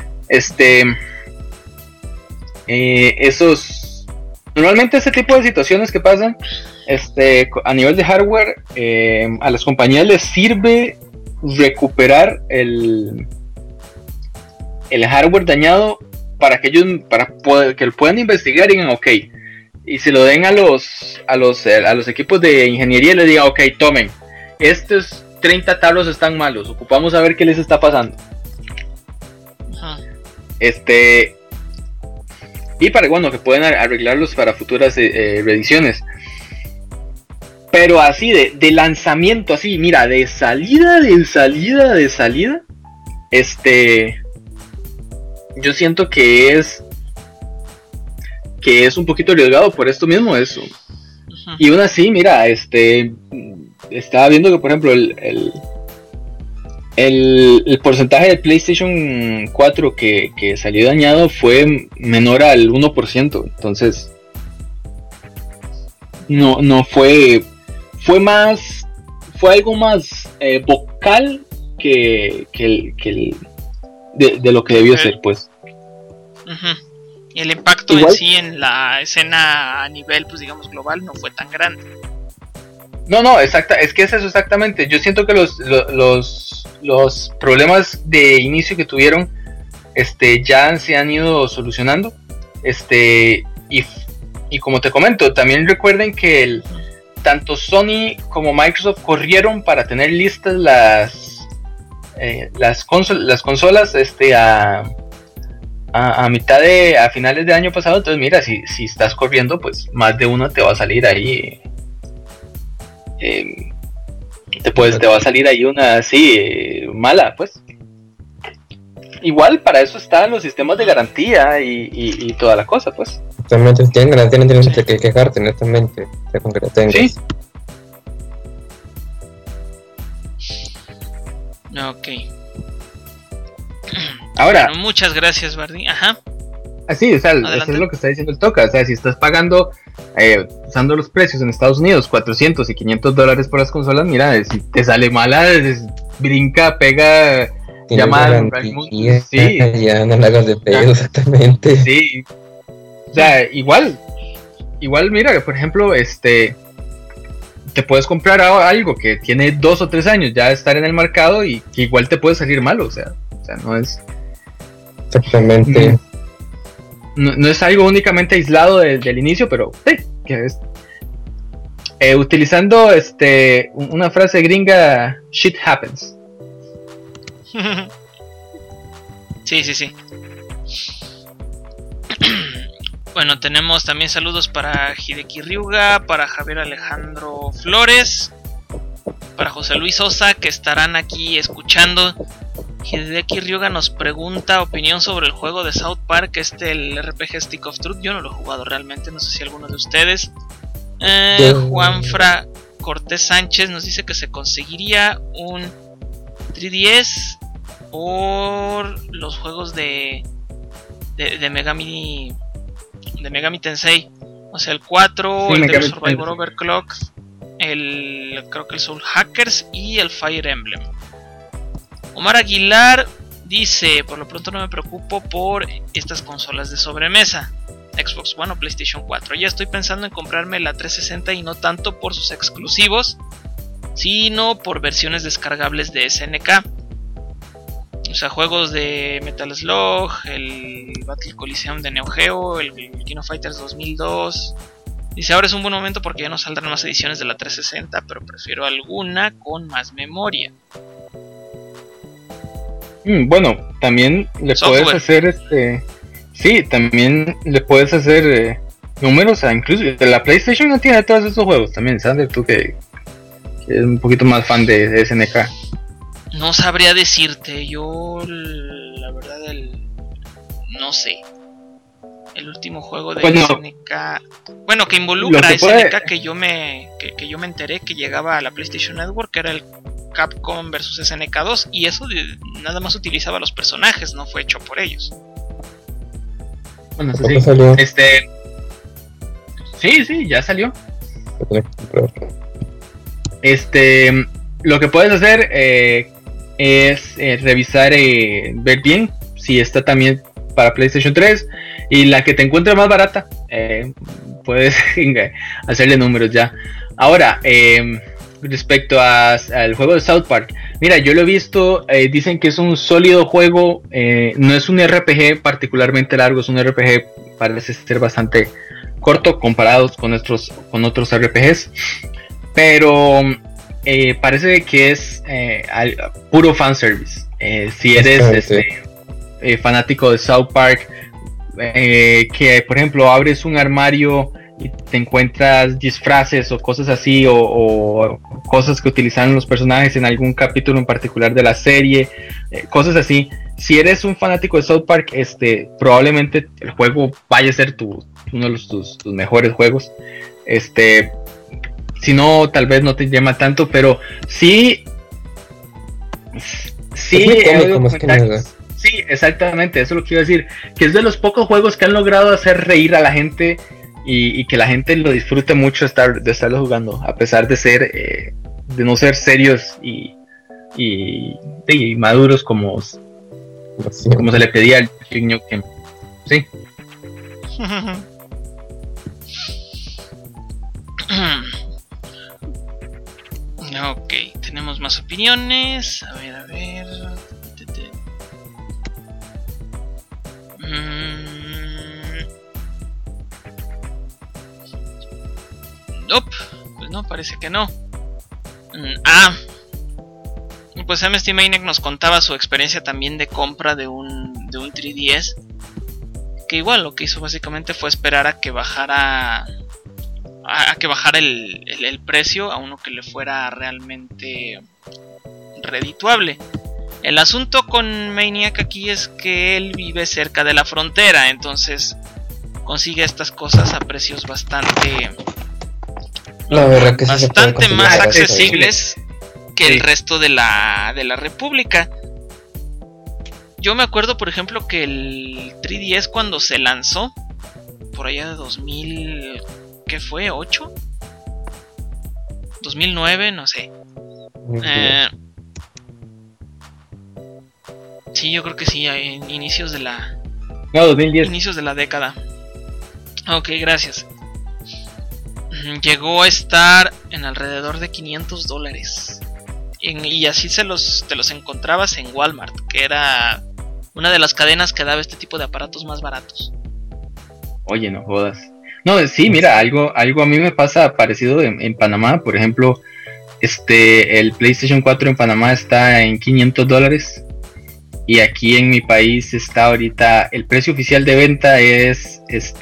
Normalmente ese tipo de situaciones que pasan a nivel de hardware, a las compañías les sirve recuperar el hardware dañado para que que lo puedan investigar y digan ok, y se lo den a los equipos de ingeniería y les digan ok, tomen, estos 30 tablos están malos, ocupamos a ver qué les está pasando. Y para que pueden arreglarlos para futuras reediciones. Pero así de lanzamiento, así, mira, de salida, yo siento que es un poquito arriesgado por esto mismo, eso. Y aún así, mira, estaba viendo que por ejemplo el porcentaje del PlayStation 4 que salió dañado fue menor al 1%, entonces no fue algo más vocal que de lo que debió ser, pues. Y el impacto igual en sí en la escena a nivel, pues digamos, global no fue tan grande. No, exacta, es que es eso exactamente. Yo siento que los problemas de inicio que tuvieron ya se han ido solucionando. Y como te comento, también recuerden que tanto Sony como Microsoft corrieron para tener listas las consolas a finales de año pasado. Entonces mira, si estás corriendo, pues más de uno te va a salir ahí. Te va a salir ahí una así mala, pues. Igual para eso están los sistemas de garantía y toda la cosa, pues. Exactamente, si tienen garantía no tienes que quejarte, honestamente, con que la tengas. Sí. Ok. Ahora, bueno, muchas gracias, Bardi. Ajá. Así, o sea, eso es lo que está diciendo el Toca. O sea, si estás pagando, usando los precios en Estados Unidos, $400 y $500 por las consolas, mira, si te sale mala, brinca, pega, llama al mundo. Sí. Ya no la hagas de pedo, exactamente. Sí. O sea, igual, mira, que por ejemplo, te puedes comprar algo que tiene 2 o 3 años ya de estar en el mercado y que igual te puede salir malo, o sea, no es... Exactamente. No es algo únicamente aislado del inicio, pero sí, que es... utilizando una frase gringa, shit happens. Sí. Bueno, tenemos también saludos para Hideki Ryuga, para Javier Alejandro Flores, para José Luis Sosa, que estarán aquí escuchando Hideki Ryuga nos pregunta opinión sobre el juego de South Park, el RPG Stick of Truth. Yo no lo he jugado realmente, no sé si alguno de ustedes. Juanfra Cortés Sánchez nos dice que se conseguiría un 3DS por los juegos de Megami Tensei, o sea, el 4, sí, el Devil Survivor Overclock, creo que el Soul Hackers y el Fire Emblem. Omar Aguilar dice: por lo pronto no me preocupo por estas consolas de sobremesa, Xbox One o PlayStation 4. Ya estoy pensando en comprarme la 360 y no tanto por sus exclusivos, sino por versiones descargables de SNK. O sea, juegos de Metal Slug, el Battle Coliseum de Neo Geo, el King of Fighters 2002. Dice: ahora es un buen momento porque ya no saldrán más ediciones de la 360, pero prefiero alguna con más memoria. Bueno, también le puedes hacer sí, también le puedes hacer números a incluso la PlayStation no tiene todos esos juegos también, ¿sabes? Tú que es un poquito más fan de SNK. No sabría decirte, yo la verdad no sé. El último juego de SNK, bueno, que involucra a SNK que yo me enteré que llegaba a la PlayStation Network, que era el Capcom vs SNK 2, y eso nada más utilizaba los personajes, no fue hecho por ellos. Bueno, sí. Salió? Sí, ya salió. Lo que puedes hacer es revisar, ver bien si está también para PlayStation 3, y la que te encuentre más barata, puedes hacerle números ya. Ahora, respecto al juego de South Park, mira, yo lo he visto, dicen que es un sólido juego, no es un RPG particularmente largo, es un RPG, parece ser bastante corto comparados con otros RPGs, pero parece que es puro fanservice. Si eres fanático de South Park, que por ejemplo abres un armario y te encuentras disfraces o cosas así, o cosas que utilizaron los personajes en algún capítulo en particular de la serie, cosas así. Si eres un fanático de South Park, probablemente el juego vaya a ser uno de tus mejores juegos. Si no, tal vez no te llama tanto, pero sí, sí, exactamente, eso es lo que iba a decir, que es de los pocos juegos que han logrado hacer reír a la gente y que la gente lo disfrute mucho de estarlo jugando, a pesar de no ser serios y maduros como se le pedía al niño que sí. Ok, tenemos más opiniones. A ver. Nope, pues no, parece que no. Pues MST Maniac nos contaba su experiencia también de compra de un 3DS. Que igual lo que hizo básicamente fue esperar a que bajara el precio a uno que le fuera realmente redituable. El asunto con Maniac aquí es que él vive cerca de la frontera, entonces consigue estas cosas a precios bastante más accesibles que el resto de la República. Yo me acuerdo, por ejemplo, que el 3DS cuando se lanzó por allá de 2000, ¿qué fue? ¿8? 2009, no sé. Sí, yo creo que sí, en inicios de la... No, 2010. Inicios de la década. Ok, gracias. Llegó a estar en alrededor de $500. Y así te los encontrabas en Walmart, que era una de las cadenas que daba este tipo de aparatos más baratos. Oye, no jodas. No, sí, mira, algo a mí me pasa parecido en Panamá. Por ejemplo, el PlayStation 4 en Panamá está en $500. Y aquí en mi país está ahorita, el precio oficial de venta es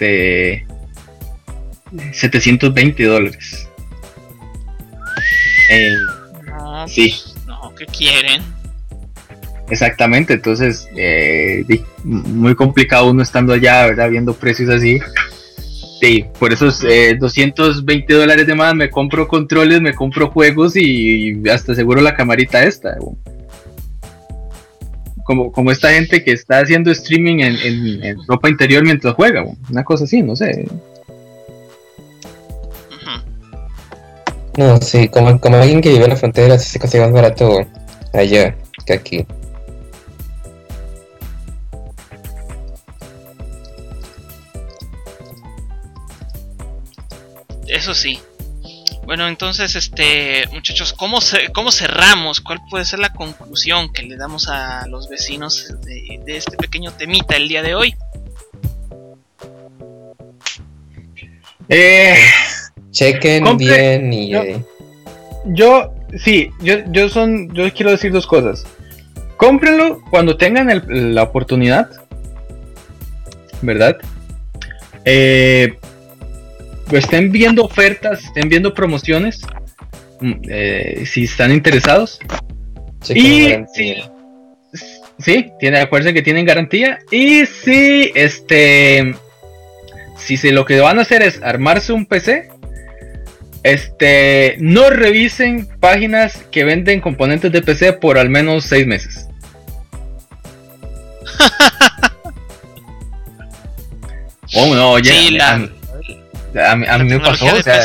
$720. No, sí. No, ¿qué quieren? Exactamente, entonces muy complicado uno estando allá, ¿verdad? Viendo precios así. Sí, por esos $220 de más me compro controles, me compro juegos y hasta seguro la camarita esta. Como esta gente que está haciendo streaming en ropa interior mientras juega, una cosa así, no sé. No, sí, como alguien que vive en la frontera, sí se consigue más barato allá que aquí. Eso sí. Bueno, entonces, muchachos, ¿cómo cerramos? ¿Cuál puede ser la conclusión que le damos a los vecinos de este pequeño temita el día de hoy? Chequen bien y... Yo quiero decir dos cosas. Cómprenlo cuando tengan la oportunidad, ¿verdad? Estén viendo ofertas, estén viendo promociones, si están interesados. Y sí, acuérdense que tienen garantía. Y si lo que van a hacer es armarse un PC, no revisen páginas que venden componentes de PC por al menos 6 meses. Oh, no, oye, sí, a mí me pasó, o sea,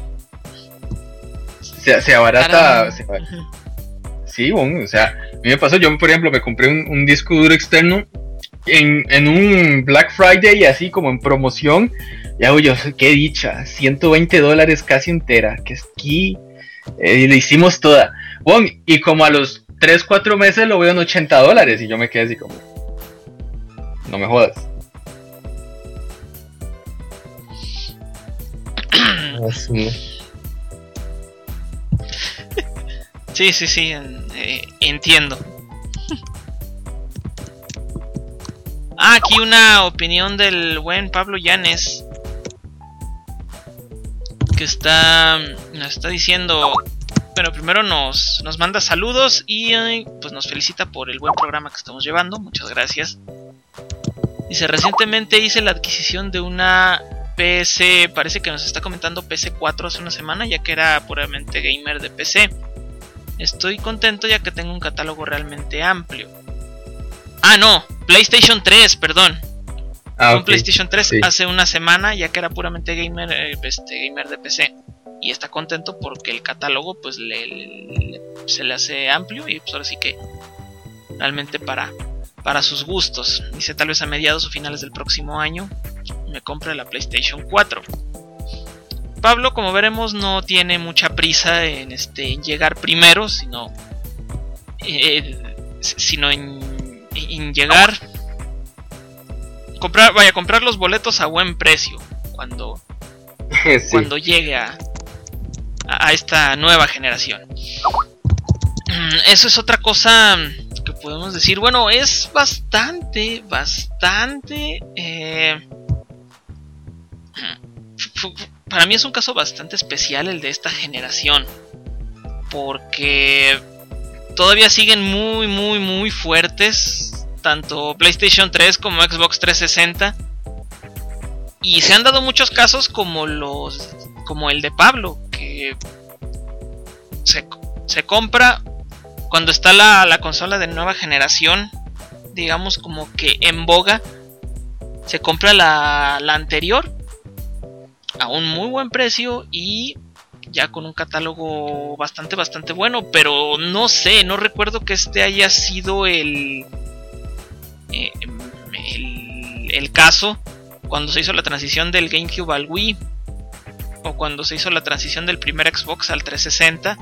se abarata. Sí, bueno, o sea, a mí me pasó. Yo, por ejemplo, me compré un disco duro externo en un Black Friday, así como en promoción. Y hago yo, qué dicha, $120 casi entera, que aquí le hicimos toda. Bueno, y como a los 3-4 meses lo veo en $80 y yo me quedé así como, no me jodas. Sí, entiendo. Aquí una opinión del buen Pablo Llanes, que nos está diciendo, bueno, primero nos manda saludos y pues nos felicita por el buen programa que estamos llevando, muchas gracias. Dice, recientemente hice la adquisición de una PS, parece que nos está comentando PS4 hace una semana, ya que era puramente gamer de PC. Estoy contento ya que tengo un catálogo realmente amplio. No, PlayStation 3, perdón. Un PlayStation 3 sí. Hace una semana, ya que era puramente gamer de PC. Y está contento porque el catálogo pues se le hace amplio y pues ahora sí que realmente para sus gustos. Dice, tal vez a mediados o finales del próximo año me compre la PlayStation 4. Pablo, como veremos, no tiene mucha prisa en llegar primero, sino en llegar, comprar los boletos a buen precio cuando llegue a esta nueva generación. Eso es otra cosa que podemos decir. Bueno, es bastante para mí es un caso bastante especial el de esta generación, porque todavía siguen muy fuertes tanto PlayStation 3 como Xbox 360, y se han dado muchos casos como el de Pablo, que se compra cuando está la consola de nueva generación, digamos como que en boga, se compra la anterior a un muy buen precio y ya con un catálogo bastante bueno, pero no recuerdo que haya sido el caso cuando se hizo la transición del GameCube al Wii, o cuando se hizo la transición del primer Xbox al 360,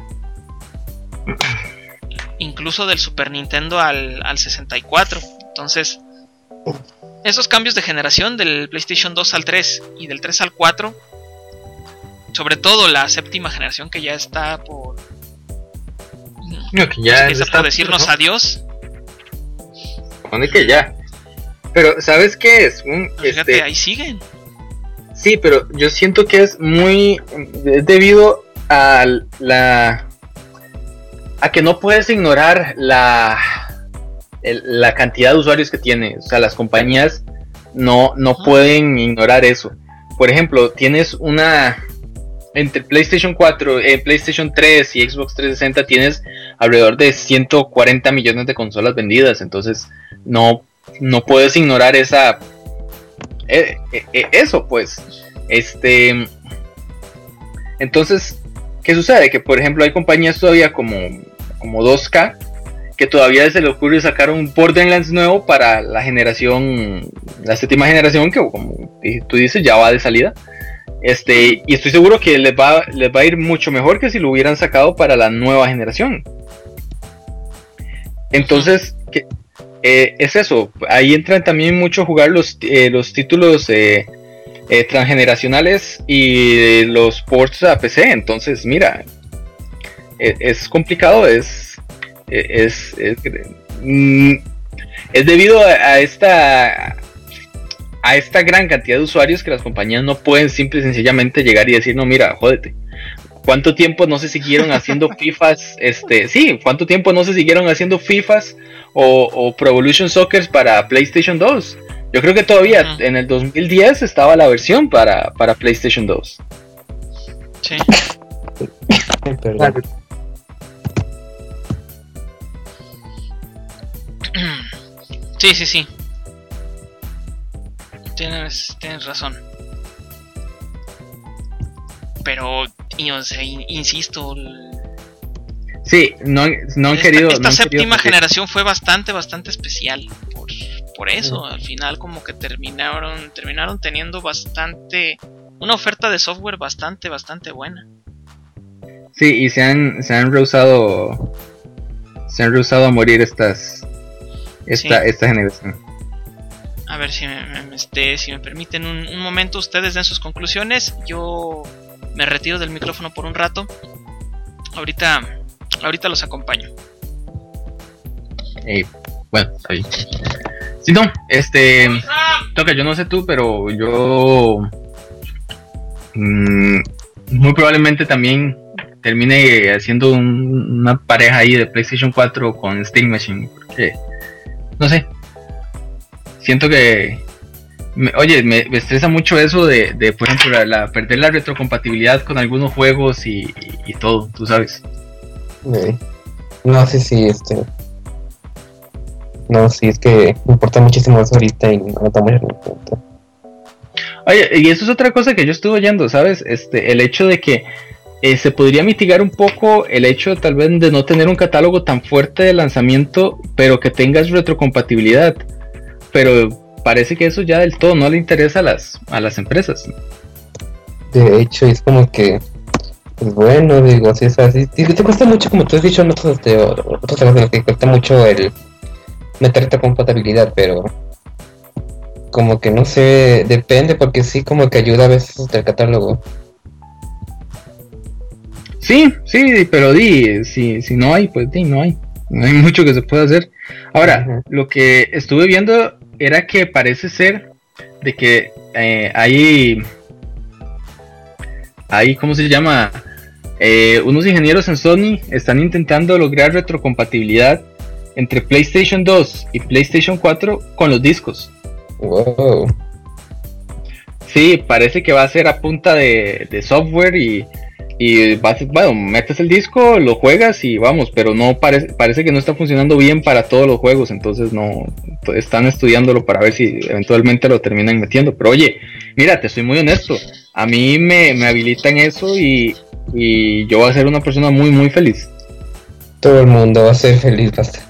incluso del Super Nintendo al 64. Entonces, esos cambios de generación del PlayStation 2 al 3 y del 3 al 4, sobre todo la séptima generación que ya está por... No, que ya está por decirnos adiós. Pone que ya. Pero, ¿sabes qué es? Fíjate, ahí siguen. Sí, pero yo siento que es muy... Es debido a que no puedes ignorar la cantidad de usuarios que tiene. O sea, las compañías no pueden ignorar eso. Por ejemplo, tienes entre PlayStation 4, PlayStation 3 y Xbox 360 tienes alrededor de 140 millones de consolas vendidas. Entonces, no puedes ignorar eso, pues. Entonces, ¿qué sucede? Que por ejemplo hay compañías todavía como 2K que todavía se le ocurre sacar un Borderlands nuevo para la séptima generación, que como tú dices ya va de salida. Y estoy seguro que les va a ir mucho mejor que si lo hubieran sacado para la nueva generación. Entonces, es eso. Ahí entran también mucho a jugar los títulos transgeneracionales y los ports a PC. Entonces, mira, es complicado, es debido a esta gran cantidad de usuarios que las compañías no pueden simple y sencillamente llegar y decir, no, mira, jódete. ¿Cuánto tiempo no se siguieron haciendo FIFAs? ¿Cuánto tiempo no se siguieron haciendo FIFAs o Pro Evolution Soccer para PlayStation 2? Yo creo que todavía en el 2010 estaba la versión para PlayStation 2. Sí. Perdón. Sí. Tienes razón. Pero, insisto. Sí, no han querido. Esta séptima generación fue bastante especial. Por eso, al final, como que terminaron teniendo una oferta de software bastante buena. Sí, y se han rehusado a morir esta generación. A ver si me permiten un momento, ustedes den sus conclusiones. Yo me retiro del micrófono por un rato. Ahorita los acompaño. Bueno, está bien. Si no, Toca, yo no sé tú, pero yo muy probablemente también termine haciendo una pareja ahí de PlayStation 4 con Steam Machine, porque no sé, siento que me estresa mucho eso de por ejemplo perder la retrocompatibilidad con algunos juegos y todo, tú sabes. No sé si no, sí, es que me importa muchísimo eso ahorita y no tomo en cuenta. Oye, y eso es otra cosa que yo estuve oyendo, ¿sabes? El hecho de que se podría mitigar un poco el hecho tal vez de no tener un catálogo tan fuerte de lanzamiento, pero que tengas retrocompatibilidad. Pero parece que eso ya del todo no le interesa a las empresas. De hecho, es como que, pues bueno, digo, si es así, te cuesta mucho, como tú has dicho en otros temas, que cuesta mucho el meter retrocompatibilidad, pero como que no sé, depende, porque sí como que ayuda a veces el catálogo. Sí, pero si no hay, pues no hay mucho que se pueda hacer. Ahora, lo que estuve viendo era que parece ser de que hay, ¿cómo se llama? Unos ingenieros en Sony están intentando lograr retrocompatibilidad entre PlayStation 2 y PlayStation 4 con los discos. Wow. Sí, parece que va a ser a punta de software y bueno, metes el disco, lo juegas y vamos, pero no parece que no está funcionando bien para todos los juegos, entonces no están estudiándolo para ver si eventualmente lo terminan metiendo. Pero oye, mira, te soy muy honesto, a mí me habilitan eso y yo voy a ser una persona muy muy feliz. Todo el mundo va a ser feliz, basta.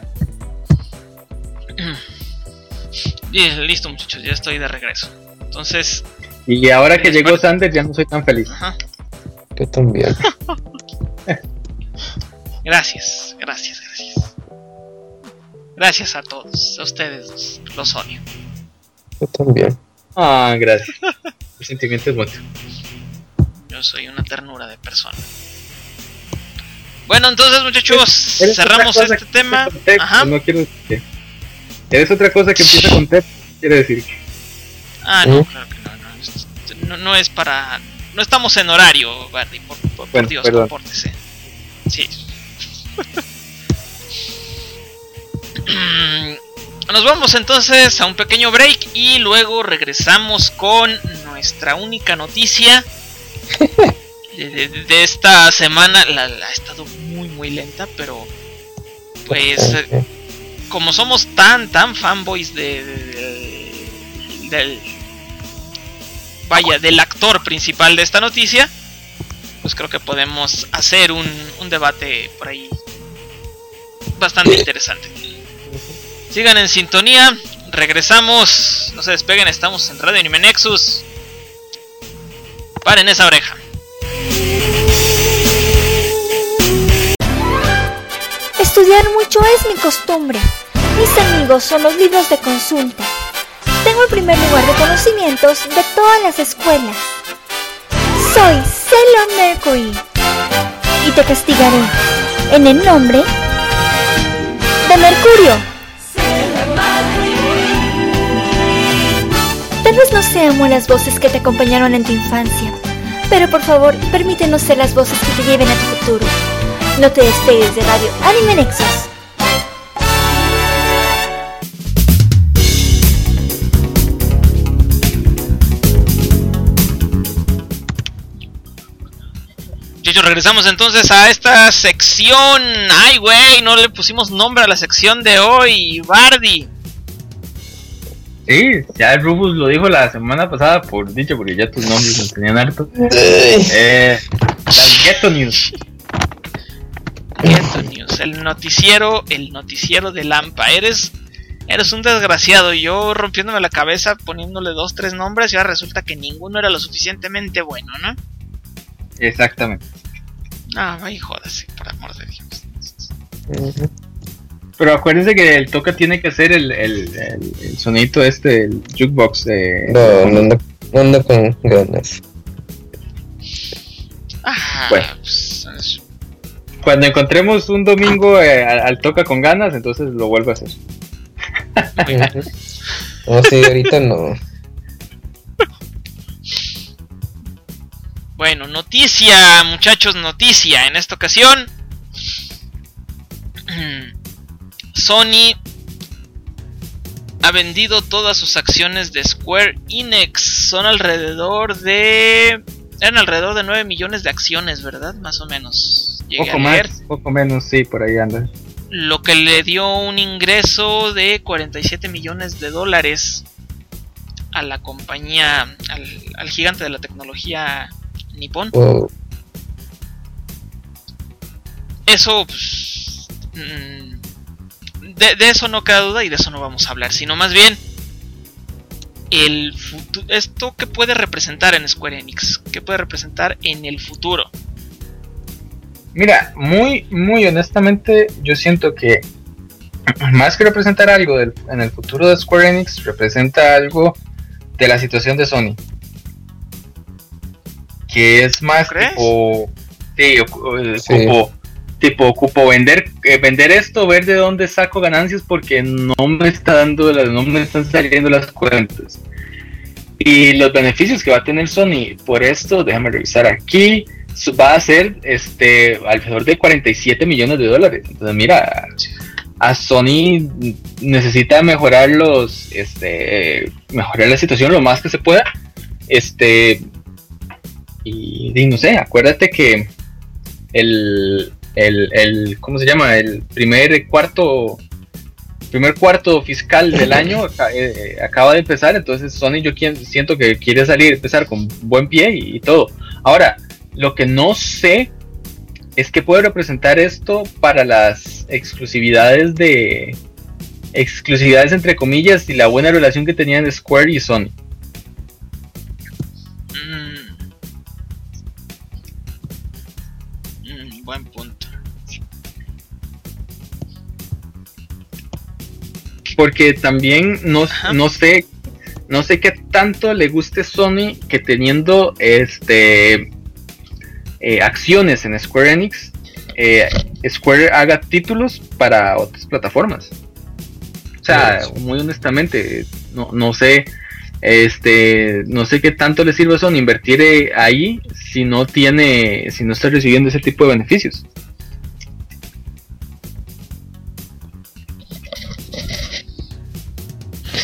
Bien, listo muchachos, ya estoy de regreso. Entonces... Y ahora que llegó Sander ya no soy tan feliz. Ajá. Yo también. Gracias. Gracias a todos, a ustedes los odio. Yo también. Gracias. El sentimiento es mucho. Yo soy una ternura de persona. Bueno, entonces muchachos, cerramos este tema. Ajá. No quiero decir. ¿Eres otra cosa que empieza con T? Quiere decir que... no, claro que no. No es para... No estamos en horario, Barry, por Dios, compórtese. Sí. nos vamos entonces a un pequeño break y luego regresamos con nuestra única noticia de esta semana. Ha estado muy lenta, pero pues como somos tan fanboys del actor principal de esta noticia, pues creo que podemos hacer un debate por ahí bastante interesante. Sigan en sintonía, regresamos, no se despeguen, estamos en Radio Anime Nexus. Paren esa oreja. Estudiar mucho es mi costumbre. Mis amigos son los libros de consulta. Tengo el primer lugar de conocimientos de todas las escuelas. Soy Sailor Mercury y te castigaré en el nombre de Mercurio. Tal vez no seamos las voces que te acompañaron en tu infancia, pero por favor, permítenos ser las voces que te lleven a tu futuro. No te despegues de Radio Anime Nexus. Muchachos, regresamos entonces a esta sección. Ay, güey, no le pusimos nombre a la sección de hoy, Bardi. Sí, ya Rufus lo dijo la semana pasada, porque ya tus nombres los tenían hartos. Las Ghetto News. Ghetto News, el noticiero de Lampa. Eres un desgraciado. Yo rompiéndome la cabeza poniéndole 2-3 nombres y ahora resulta que ninguno era lo suficientemente bueno, ¿no? Exactamente. Ah, vaya, jódase, por amor de Dios. Pero acuérdense que el toca tiene que hacer el sonito el jukebox de... No ando con ganas. Bueno, pues, cuando encontremos un domingo al toca con ganas, entonces lo vuelvo a hacer. No, sí, ahorita no. Bueno, noticia, muchachos, noticia. En esta ocasión, Sony ha vendido todas sus acciones de Square Enix. Eran alrededor de 9 millones de acciones, ¿verdad? Más o menos. Poco menos, sí, por ahí anda. Lo que le dio un ingreso de 47 millones de dólares a la compañía, al gigante de la tecnología Nippon. Wow. Eso, pues, de eso no queda duda y de eso no vamos a hablar, sino más bien esto que puede representar en Square Enix, que puede representar en el futuro. Mira, muy honestamente, yo siento que más que representar algo en el futuro de Square Enix, representa algo de la situación de Sony, que es más tipo, ocupo vender esto, ver de dónde saco ganancias, porque no me están saliendo las cuentas. Y los beneficios que va a tener Sony por esto, déjame revisar aquí, va a ser alrededor de 47 millones de dólares. Entonces mira, a Sony necesita mejorar mejorar la situación lo más que se pueda. Y no sé, acuérdate que el ¿cómo se llama? El primer cuarto fiscal del año acaba de empezar, entonces Sony siento que quiere empezar con buen pie y todo. Ahora, lo que no sé es qué puede representar esto para las exclusividades entre comillas y la buena relación que tenían Square y Sony. Buen punto. Porque también no sé qué tanto le guste Sony que teniendo acciones en Square Enix, Square haga títulos para otras plataformas. O sea, muy honestamente, no sé qué tanto le sirve a Sony invertir ahí si no está recibiendo ese tipo de beneficios.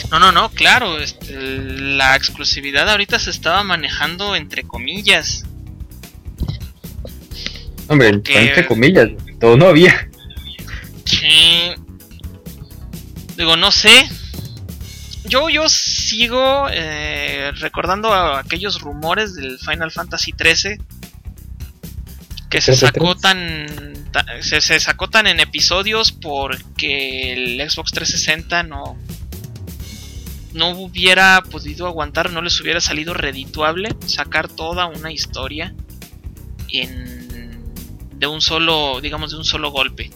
No, claro, la exclusividad ahorita se estaba manejando entre comillas. Hombre, Porque... entre comillas, todo no había. Sí. Digo, no sé. Yo sigo recordando aquellos rumores del Final Fantasy XIII que se sacó se sacó tan en episodios porque el Xbox 360 no hubiera podido aguantar, no les hubiera salido redituable sacar toda una historia de un solo golpe.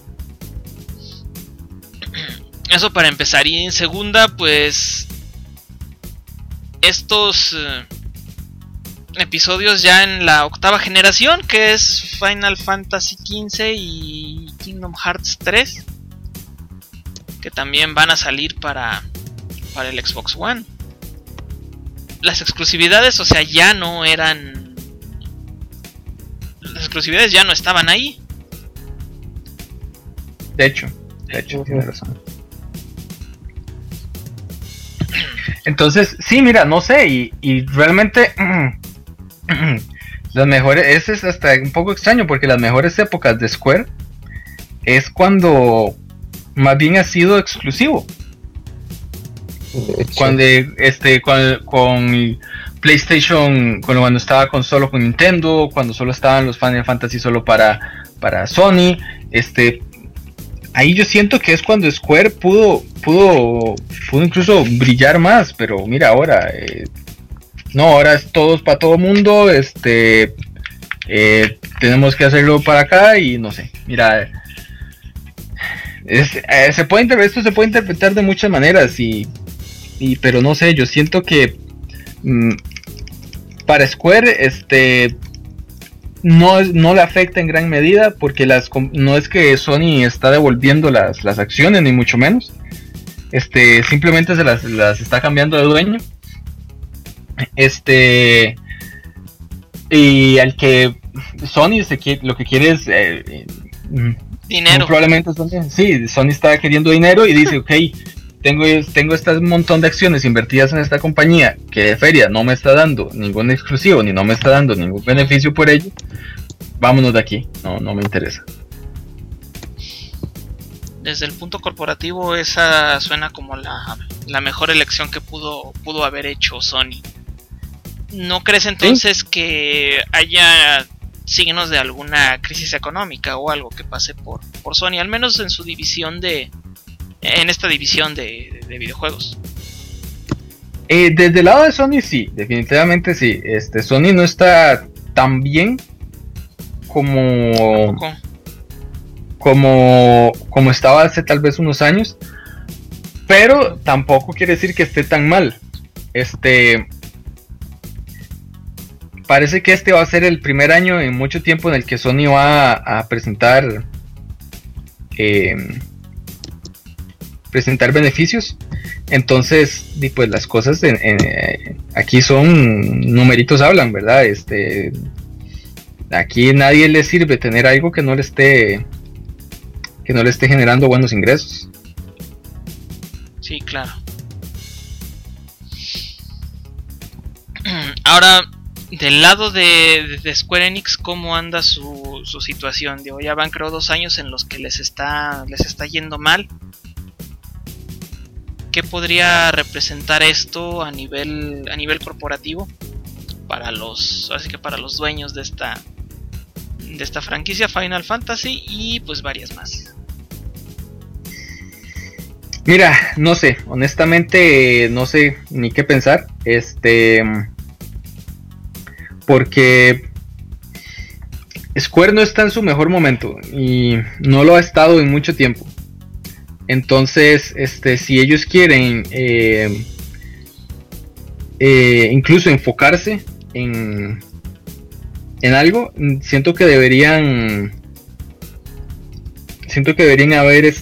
Eso para empezar. Y en segunda, pues estos episodios ya en la octava generación, que es Final Fantasy XV y Kingdom Hearts 3, que también van a salir para el Xbox One. Las exclusividades, o sea, ya no eran... Las exclusividades ya no estaban ahí. De hecho, tiene razón. Entonces, sí, mira, no sé, y realmente las mejores, ese es hasta un poco extraño, porque las mejores épocas de Square es cuando más bien ha sido exclusivo. Cuando con PlayStation, cuando estaba solo con Nintendo, cuando solo estaban los Final Fantasy solo para Sony, ahí yo siento que es cuando Square pudo incluso brillar más, pero mira ahora, no, ahora es todos para todo mundo, tenemos que hacerlo para acá y no sé, mira, esto se puede interpretar de muchas maneras pero no sé, yo siento que para Square no le afecta en gran medida porque no es que Sony está devolviendo las acciones ni mucho menos, simplemente se las está cambiando de dueño, y al que Sony lo que quiere es dinero. Probablemente Sony está queriendo dinero y dice, ok, tengo este montón de acciones invertidas en esta compañía que de feria no me está dando ningún exclusivo ni no me está dando ningún beneficio por ello, vámonos de aquí, no me interesa. Desde el punto corporativo, esa suena como la mejor elección que pudo haber hecho Sony. ¿No crees entonces que haya signos de alguna crisis económica o algo que pase por Sony, al menos en su división en esta división de videojuegos? Desde el lado de Sony sí, definitivamente sí. Sony no está tan bien como estaba hace tal vez unos años, pero tampoco quiere decir que esté tan mal. Parece que va a ser el primer año en mucho tiempo en el que Sony va a presentar beneficios. Entonces, pues las cosas aquí son numeritos hablan, ¿verdad? Aquí nadie le sirve tener algo que no le esté generando buenos ingresos. Sí, claro. Ahora, del lado de Square Enix, ¿cómo anda su situación? Ya van creo 2 años en los que les está yendo mal. ¿Qué podría representar esto a nivel corporativo para los dueños de esta franquicia Final Fantasy y pues varias más? Mira, no sé, honestamente no sé ni qué pensar, porque Square no está en su mejor momento y no lo ha estado en mucho tiempo. Entonces, si ellos quieren incluso enfocarse en algo, siento que deberían haber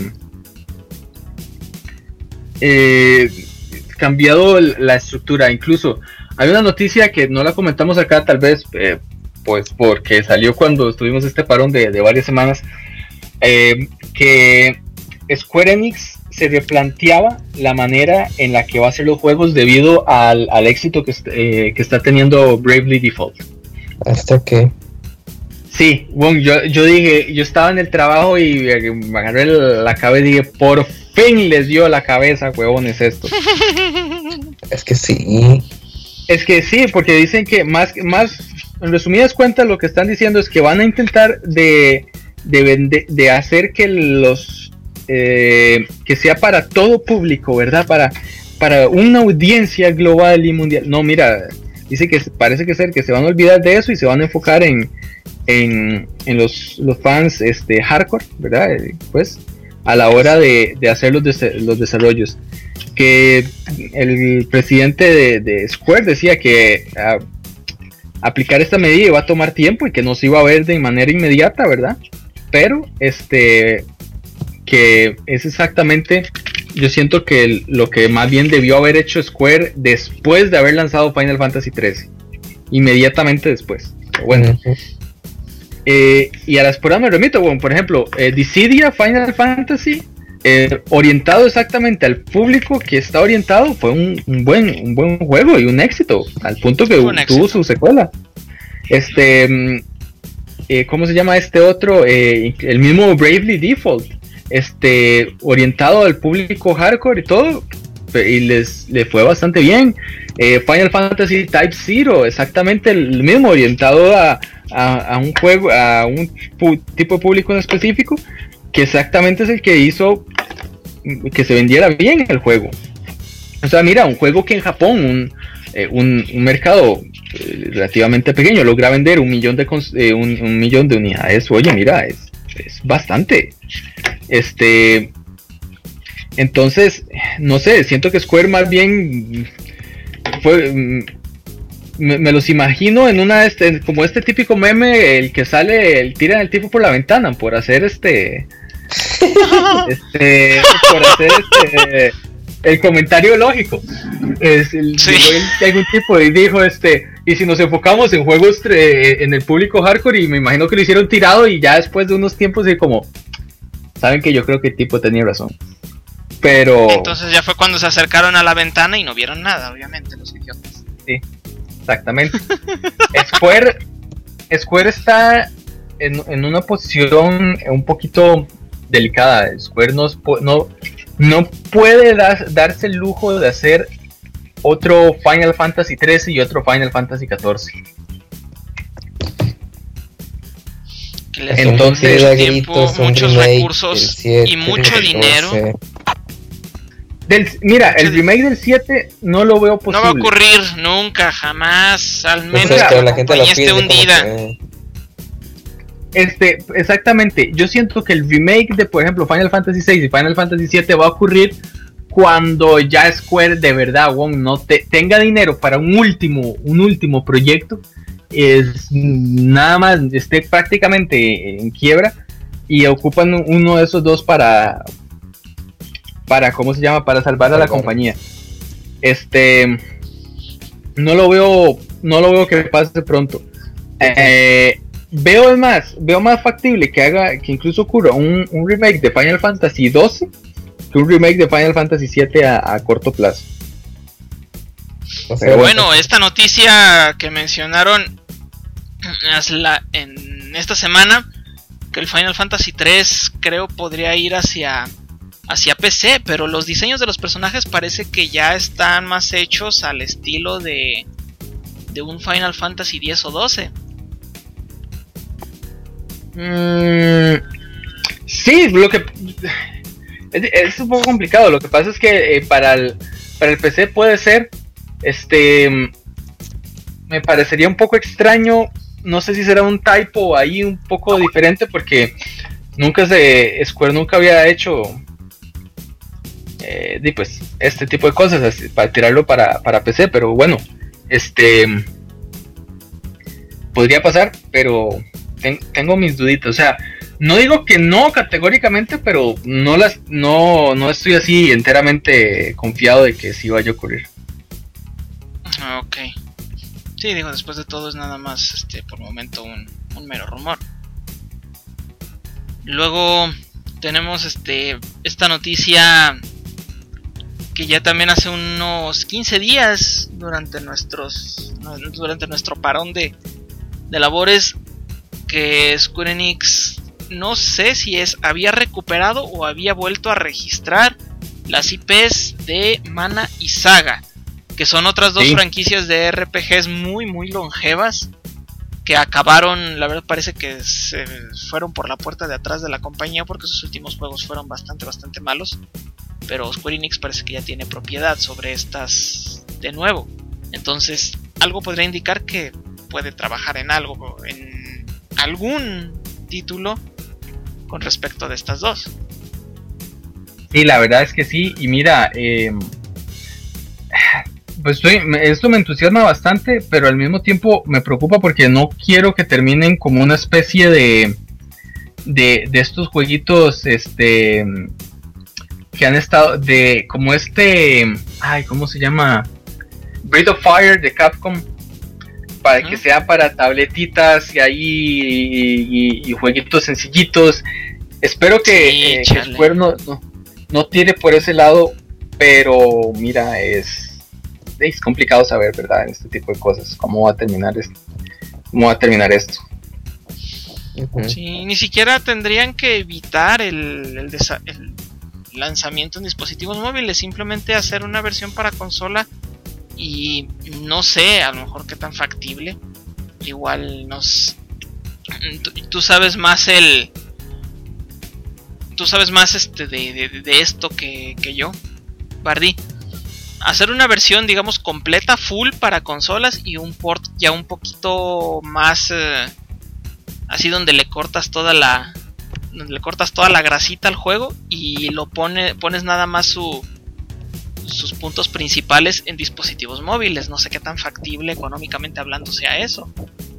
cambiado la estructura. Incluso hay una noticia que no la comentamos acá, tal vez pues porque salió cuando estuvimos parón de varias semanas, que Square Enix se replanteaba la manera en la que va a hacer los juegos debido al éxito que está teniendo Bravely Default. ¿Hasta qué? Sí, bueno, yo dije, yo estaba en el trabajo y me agarré la cabeza y dije, por fin les dio la cabeza, huevones, esto. Es que sí. Es que sí, porque dicen que más en resumidas cuentas lo que están diciendo es que van a intentar de hacer que que sea para todo público, ¿verdad? Para una audiencia global y mundial. No, mira, dice que parece que se van a olvidar de eso y se van a enfocar en los fans hardcore, ¿verdad? Pues a la hora de hacer los desarrollos. Que el presidente de Square decía que aplicar esta medida iba a tomar tiempo y que no se iba a ver de manera inmediata, ¿verdad? Pero que es exactamente, yo siento que lo que más bien debió haber hecho Square después de haber lanzado Final Fantasy XIII, inmediatamente después. Bueno, y a las pruebas me remito, bueno, por ejemplo, Dissidia Final Fantasy, orientado exactamente al público que está orientado, fue un buen juego y un éxito, al punto que tuvo su secuela. ¿Cómo se llama este otro? El mismo Bravely Default, orientado al público hardcore y todo, y le fue bastante bien. Final Fantasy Type 0, exactamente el mismo, orientado a un juego, a un tipo de público en específico, que exactamente es el que hizo que se vendiera bien el juego. O sea, mira, un juego que en Japón, un mercado relativamente pequeño, logra vender 1 millón de unidades. Oye, mira, es bastante. Entonces, no sé, siento que Square más bien me los imagino en una como este típico meme, el que sale, tiran el tipo por la ventana por hacer por hacer el comentario lógico. Algún tipo y dijo y si nos enfocamos en juegos en el público hardcore, y me imagino que lo hicieron tirado y ya después de unos tiempos y como saben que yo creo que el tipo tenía razón. Pero entonces ya fue cuando se acercaron a la ventana y no vieron nada, obviamente, los idiotas. Sí, exactamente. Square está en una posición un poquito delicada. Square no puede darse el lujo de hacer otro Final Fantasy XIII y otro Final Fantasy XIV. Entonces, tiempo, muchos recursos y mucho dinero. Mira, el remake del 7 no lo veo posible. No va a ocurrir nunca, jamás. Al menos que la gente esté hundida. Exactamente. Yo siento que el remake de, por ejemplo, Final Fantasy VI y Final Fantasy VII va a ocurrir cuando ya Square de verdad no tenga dinero para un último proyecto. Nada más esté prácticamente en quiebra y ocupan uno de esos dos para ¿cómo se llama? Para salvar a la compañía. No lo veo que pase pronto. Veo más factible que incluso ocurra un remake de Final Fantasy XII que un remake de Final Fantasy VII a corto plazo. Bueno, esta noticia que mencionaron en esta semana, que el Final Fantasy 3 creo podría ir hacia PC, pero los diseños de los personajes parece que ya están más hechos al estilo de un Final Fantasy X o 12. Sí, lo que es un poco complicado. Lo que pasa es que para el PC puede ser, me parecería un poco extraño. No sé si será un typo ahí un poco diferente, porque Square nunca había hecho pues este tipo de cosas así, para tirarlo para PC, pero bueno, podría pasar, pero tengo mis duditas. O sea, no digo que no categóricamente, pero no estoy así enteramente confiado de que sí vaya a ocurrir. Ok. Sí, digo, después de todo es nada más por momento un mero rumor. Luego, tenemos esta noticia que ya también hace unos 15 días durante nuestro parón de labores, que Square Enix, no sé si había recuperado o había vuelto a registrar las IPs de Mana y Saga, que son otras dos franquicias de RPGs muy muy longevas, que acabaron, la verdad parece que se fueron por la puerta de atrás de la compañía porque sus últimos juegos fueron bastante malos, pero Square Enix parece que ya tiene propiedad sobre estas de nuevo, entonces algo podría indicar que puede trabajar en algún título con respecto de estas dos. Sí, la verdad es que sí, y mira, pues esto me entusiasma bastante, pero al mismo tiempo me preocupa porque no quiero que terminen como una especie de estos jueguitos, que han estado, como ¿cómo se llama? Breath of Fire de Capcom, para que sea para tabletitas y ahí y jueguitos sencillitos. Espero que Square no tire por ese lado, pero mira, es complicado saber, ¿verdad? En este tipo de cosas, cómo va a terminar esto. Sí, ni siquiera tendrían que evitar el lanzamiento en dispositivos móviles, simplemente hacer una versión para consola. Y no sé, a lo mejor qué tan factible. Igual tú sabes más de esto que yo, Bardi. Hacer una versión, digamos, completa, full para consolas y un port ya un poquito más así, donde le cortas toda la grasita al juego y pones nada más sus puntos principales en dispositivos móviles. No sé qué tan factible económicamente hablando sea eso.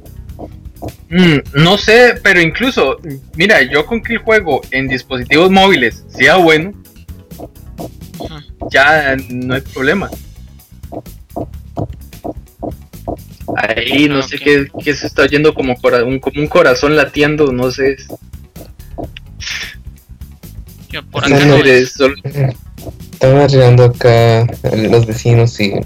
No sé, pero incluso, mira, yo con que el juego en dispositivos móviles sea bueno, ya no hay problema. Ahí no sé qué se está oyendo como un corazón latiendo, no sé. Yo por acá Están arreglando acá los vecinos y...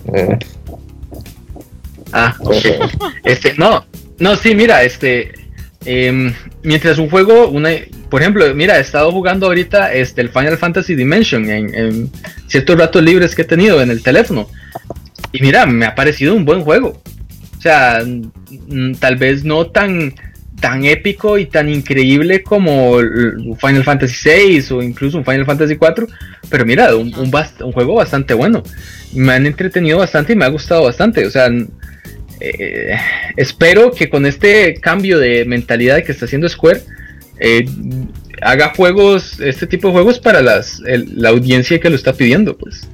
ok. No, sí, mira, mientras un juego, por ejemplo, mira, he estado jugando ahorita el Final Fantasy Dimension en ciertos ratos libres que he tenido en el teléfono. Y mira, me ha parecido un buen juego. O sea, tal vez no tan épico y tan increíble como Final Fantasy VI o incluso un Final Fantasy IV, pero mira, un juego bastante bueno. Me han entretenido bastante y me ha gustado bastante. O sea, espero que con este cambio de mentalidad que está haciendo Square, haga este tipo de juegos para la audiencia que lo está pidiendo, pues.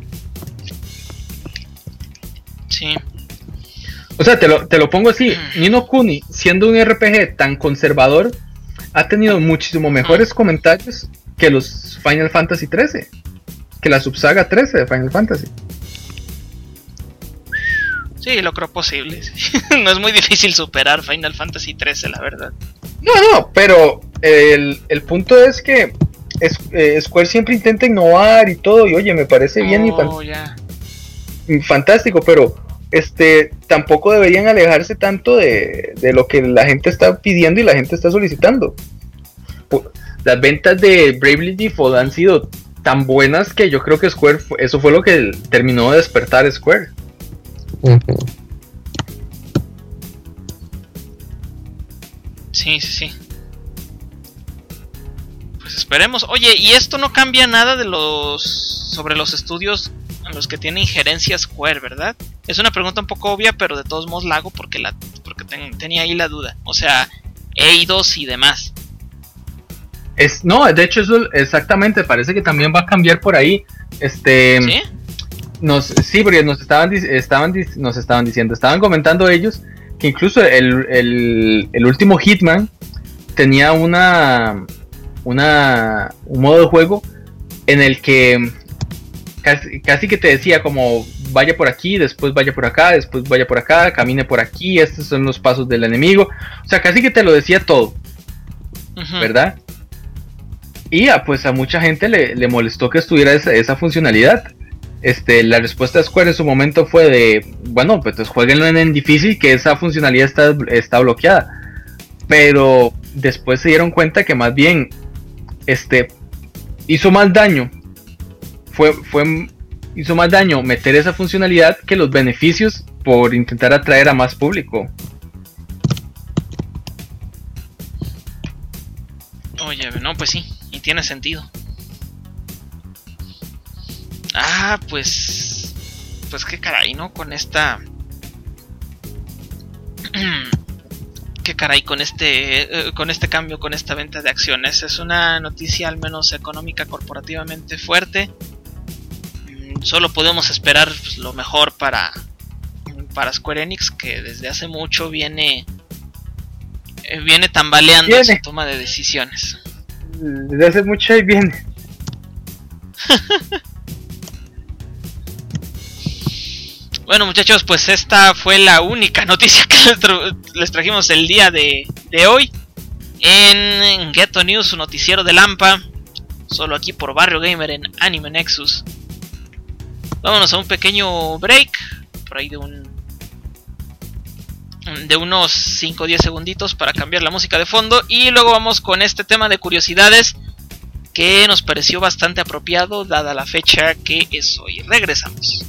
Sí. O sea, te lo pongo así, Ni no Kuni, siendo un RPG tan conservador, ha tenido muchísimo mejores comentarios que los Final Fantasy XIII, que la subsaga 13 de Final Fantasy. Sí, lo creo posible. No es muy difícil superar Final Fantasy XIII, la verdad. No, pero el punto es que Square siempre intenta innovar y todo, y oye, me parece bien y fantástico, pero tampoco deberían alejarse tanto de lo que la gente está pidiendo y la gente está solicitando. Las ventas de Bravely Default han sido tan buenas que yo creo que Square, eso fue lo que terminó de despertar a Square. Sí. Pues esperemos. Oye, ¿y esto no cambia nada sobre los estudios en los que tiene injerencia Square, verdad? Es una pregunta un poco obvia, pero de todos modos la hago porque tenía ahí la duda. O sea, Eidos y demás. No, de hecho eso exactamente, parece que también va a cambiar por ahí. ¿Sí? Sí, porque nos estaban comentando ellos que incluso el último Hitman tenía un modo de juego en el que casi que te decía como vaya por aquí, después vaya por acá, después vaya por acá, camine por aquí, estos son los pasos del enemigo. O sea, casi que te lo decía todo, ¿verdad? Y pues a mucha gente le molestó que estuviera esa funcionalidad. La respuesta de Square en su momento fue de, bueno, pues jueguenlo en difícil, que esa funcionalidad está bloqueada. Pero después se dieron cuenta que más bien hizo más daño. Hizo más daño meter esa funcionalidad que los beneficios por intentar atraer a más público. Oye, no, pues sí, y tiene sentido. Pues qué caray, ¿no? Con esta... qué caray con este cambio, con esta venta de acciones. Es una noticia al menos económica, corporativamente fuerte. Solo podemos esperar pues, lo mejor para Square Enix, que desde hace mucho viene tambaleando su toma de decisiones. Desde hace mucho ahí viene. Bueno, muchachos, pues esta fue la única noticia que les trajimos el día de hoy en Ghetto News, su noticiero de Lampa, solo aquí por Barrio Gamer en Anime Nexus. Vámonos a un pequeño break, por ahí de unos 5 o 10 segunditos para cambiar la música de fondo, y luego vamos con este tema de curiosidades que nos pareció bastante apropiado dada la fecha que es hoy. Regresamos.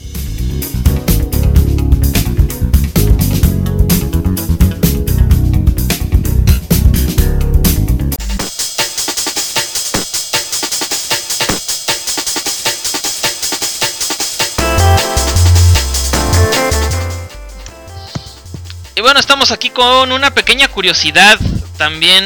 Y bueno, estamos aquí con una pequeña curiosidad, también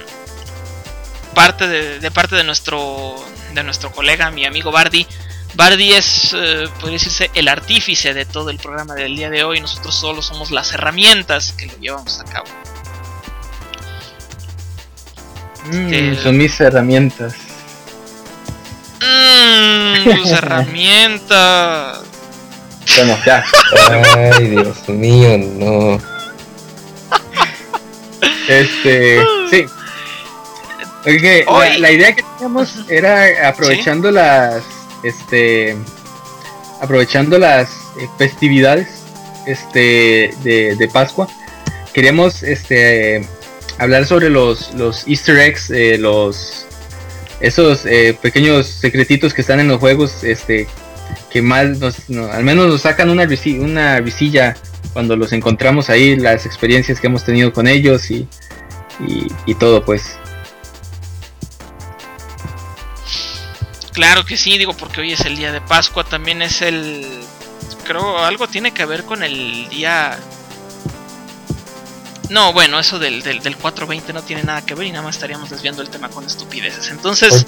parte de nuestro colega, mi amigo Bardi. Bardi es, podría decirse, el artífice de todo el programa del día de hoy. Nosotros solo somos las herramientas que lo llevamos a cabo. Son mis herramientas. Tus herramientas. Bueno, ya. Ay, Dios mío, no. Sí. Okay, la idea que teníamos era aprovechando las festividades de Pascua. Queríamos hablar sobre los Easter eggs, esos pequeños secretitos que están en los juegos, que más al menos nos sacan una risilla cuando los encontramos ahí, las experiencias que hemos tenido con ellos y todo, pues. Claro que sí, digo, porque hoy es el día de Pascua, también es creo algo tiene que ver con el día... No, bueno, eso del 420 no tiene nada que ver y nada más estaríamos desviando el tema con estupideces. Entonces,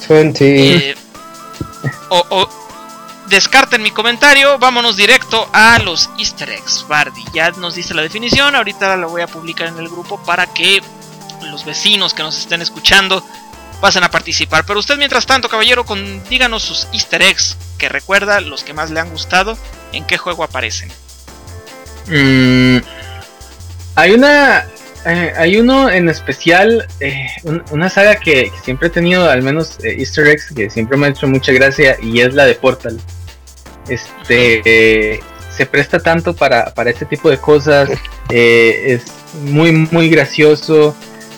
descarten mi comentario, vámonos directo a los Easter eggs. Bardi, ya nos dice la definición, ahorita la voy a publicar en el grupo para que los vecinos que nos estén escuchando pasen a participar. Pero usted, mientras tanto, caballero, díganos sus Easter eggs que recuerda, los que más le han gustado, en qué juego aparecen. Hay uno en especial, una saga que siempre he tenido, al menos Easter eggs, que siempre me ha hecho mucha gracia, y es la de Portal. Se presta tanto para este tipo de cosas, es muy muy gracioso,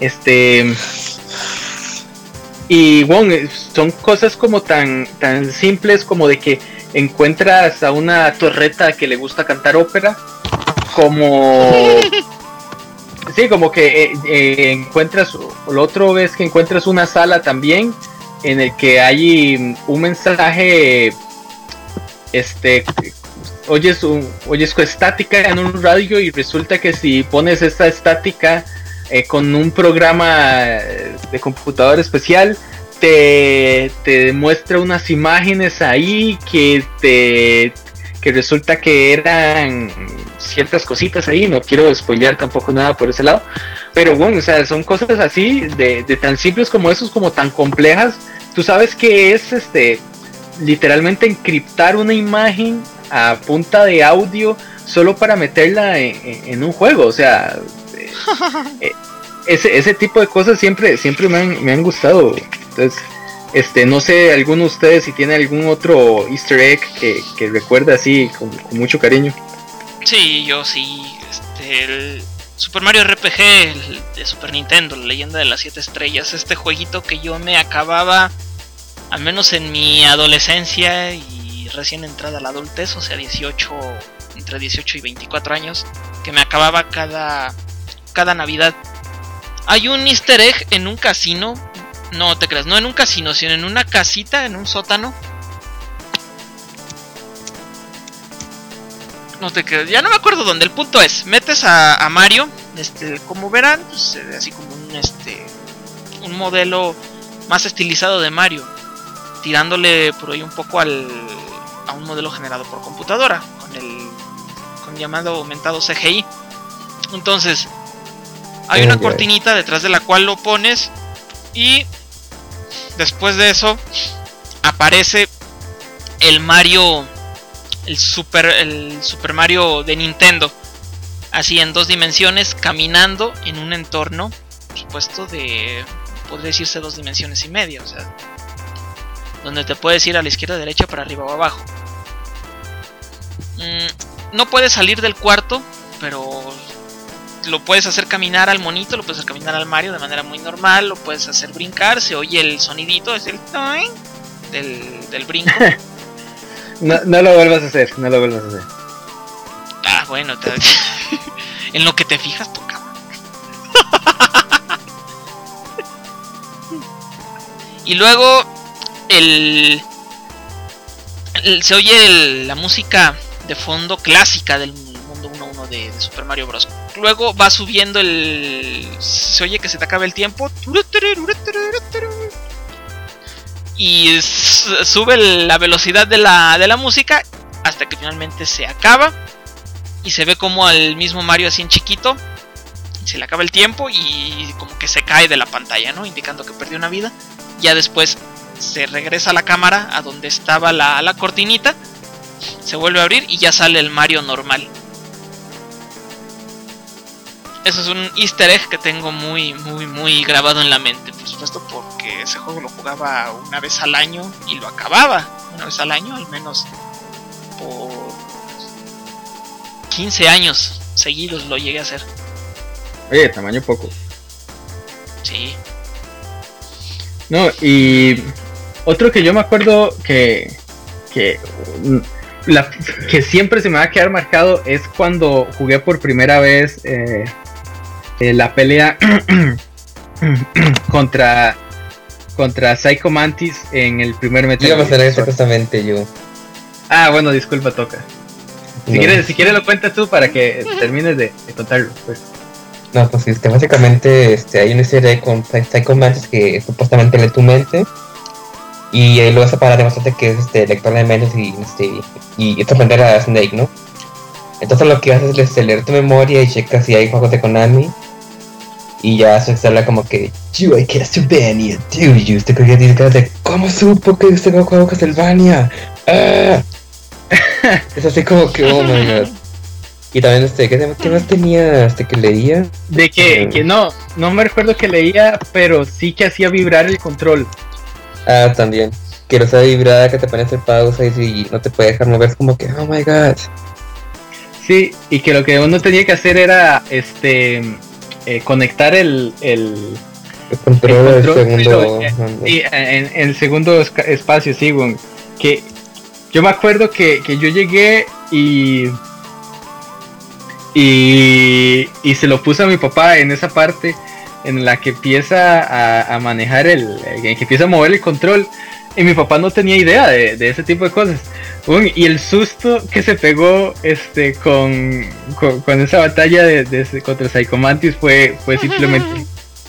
y bueno, son cosas como tan simples como de que encuentras a una torreta que le gusta cantar ópera, como sí, como que encuentras, la otra vez que encuentras una sala también en el que hay un mensaje, oyes estática en un radio, y resulta que si pones esta estática con un programa de computador especial, te muestra unas imágenes ahí que resulta que eran ciertas cositas ahí. No quiero spoilear tampoco nada por ese lado, pero bueno, o sea, son cosas así de tan simples como esos, como tan complejas. Tú sabes que es literalmente encriptar una imagen a punta de audio solo para meterla en un juego. O sea, ese tipo de cosas siempre me han gustado. Entonces, No sé, alguno de ustedes si tiene algún otro easter egg que recuerda así con mucho cariño. Sí, yo sí. El Super Mario RPG el de Super Nintendo, la leyenda de las 7 estrellas. Este jueguito que yo me acababa, al menos en mi adolescencia y recién entrada a la adultez, o sea, entre 18 y 24 años, que me acababa cada Navidad. Hay un easter egg en un casino. No te creas, no en un casino, sino en una casita, en un sótano. No te creas, ya no me acuerdo dónde. El punto es, metes a Mario, como verán, pues, así como un modelo más estilizado de Mario, tirándole por ahí un poco a un modelo generado por computadora, con llamado aumentado CGI. Entonces, hay una cortinita detrás de la cual lo pones y después de eso aparece el Mario, el Super Mario de Nintendo, así en 2 dimensiones, caminando en un entorno, por supuesto, podría decirse 2 dimensiones y media, o sea, donde te puedes ir a la izquierda, derecha, para arriba o abajo. No puedes salir del cuarto, pero lo puedes hacer caminar al monito, lo puedes hacer caminar al Mario de manera muy normal, lo puedes hacer brincar, se oye el sonidito, es el toing del brinco. No lo vuelvas a hacer, no lo vuelvas a hacer. Ah, bueno, en lo que te fijas, toca. Y luego se oye la música de fondo clásica del mundo 1-1 de Super Mario Bros. Luego va subiendo se oye que se te acaba el tiempo. Y sube la velocidad de la música hasta que finalmente se acaba. Y se ve como al mismo Mario así en chiquito se le acaba el tiempo y como que se cae de la pantalla, ¿no? Indicando que perdió una vida. Ya después se regresa a la cámara a donde estaba la cortinita. Se vuelve a abrir y ya sale el Mario normal. Eso es un easter egg que tengo muy, muy, muy grabado en la mente. Por supuesto, porque ese juego lo jugaba una vez al año y lo acababa una vez al año, al menos por 15 años seguidos lo llegué a hacer. Oye, tamaño poco. Sí. No, y otro que yo me acuerdo que siempre se me va a quedar marcado es cuando jugué por primera vez la pelea contra Psycho Mantis en el primer Metal Gear. Iba a hacer eso justamente yo. Ah, bueno, disculpa, toca. Si quieres lo cuentas tú para que termines de contarlo, pues. No, pues básicamente hay una serie con Psycho Mantis que supuestamente lee tu mente y lo hace para demostrarte que es lector de mentes y esto aprender a Snake, ¿no? Entonces lo que haces es leer tu memoria y checas si hay juegos de Konami y ya se habla como que "You I Castlevania, do you?" Te creo que dice de "¿Cómo supo que usted no juega Castlevania?" ¡Ah! Es así como que oh my god. Y también ¿qué más tenía que leía? De que no me recuerdo que leía, pero sí que hacía vibrar el control. Ah, también. Que lo sabe vibrar, que te pone a hacer pausa y si no te puede dejar mover, es como que oh my god. Sí, y que lo que uno tenía que hacer era conectar el control del segundo. Sí, en el segundo espacio, sí, bueno, que yo me acuerdo que yo llegué y se lo puse a mi papá en esa parte en la que empieza a manejar que empieza a mover el control, y mi papá no tenía idea de ese tipo de cosas. Y el susto que se pegó con esa batalla contra Psycho Mantis fue simplemente.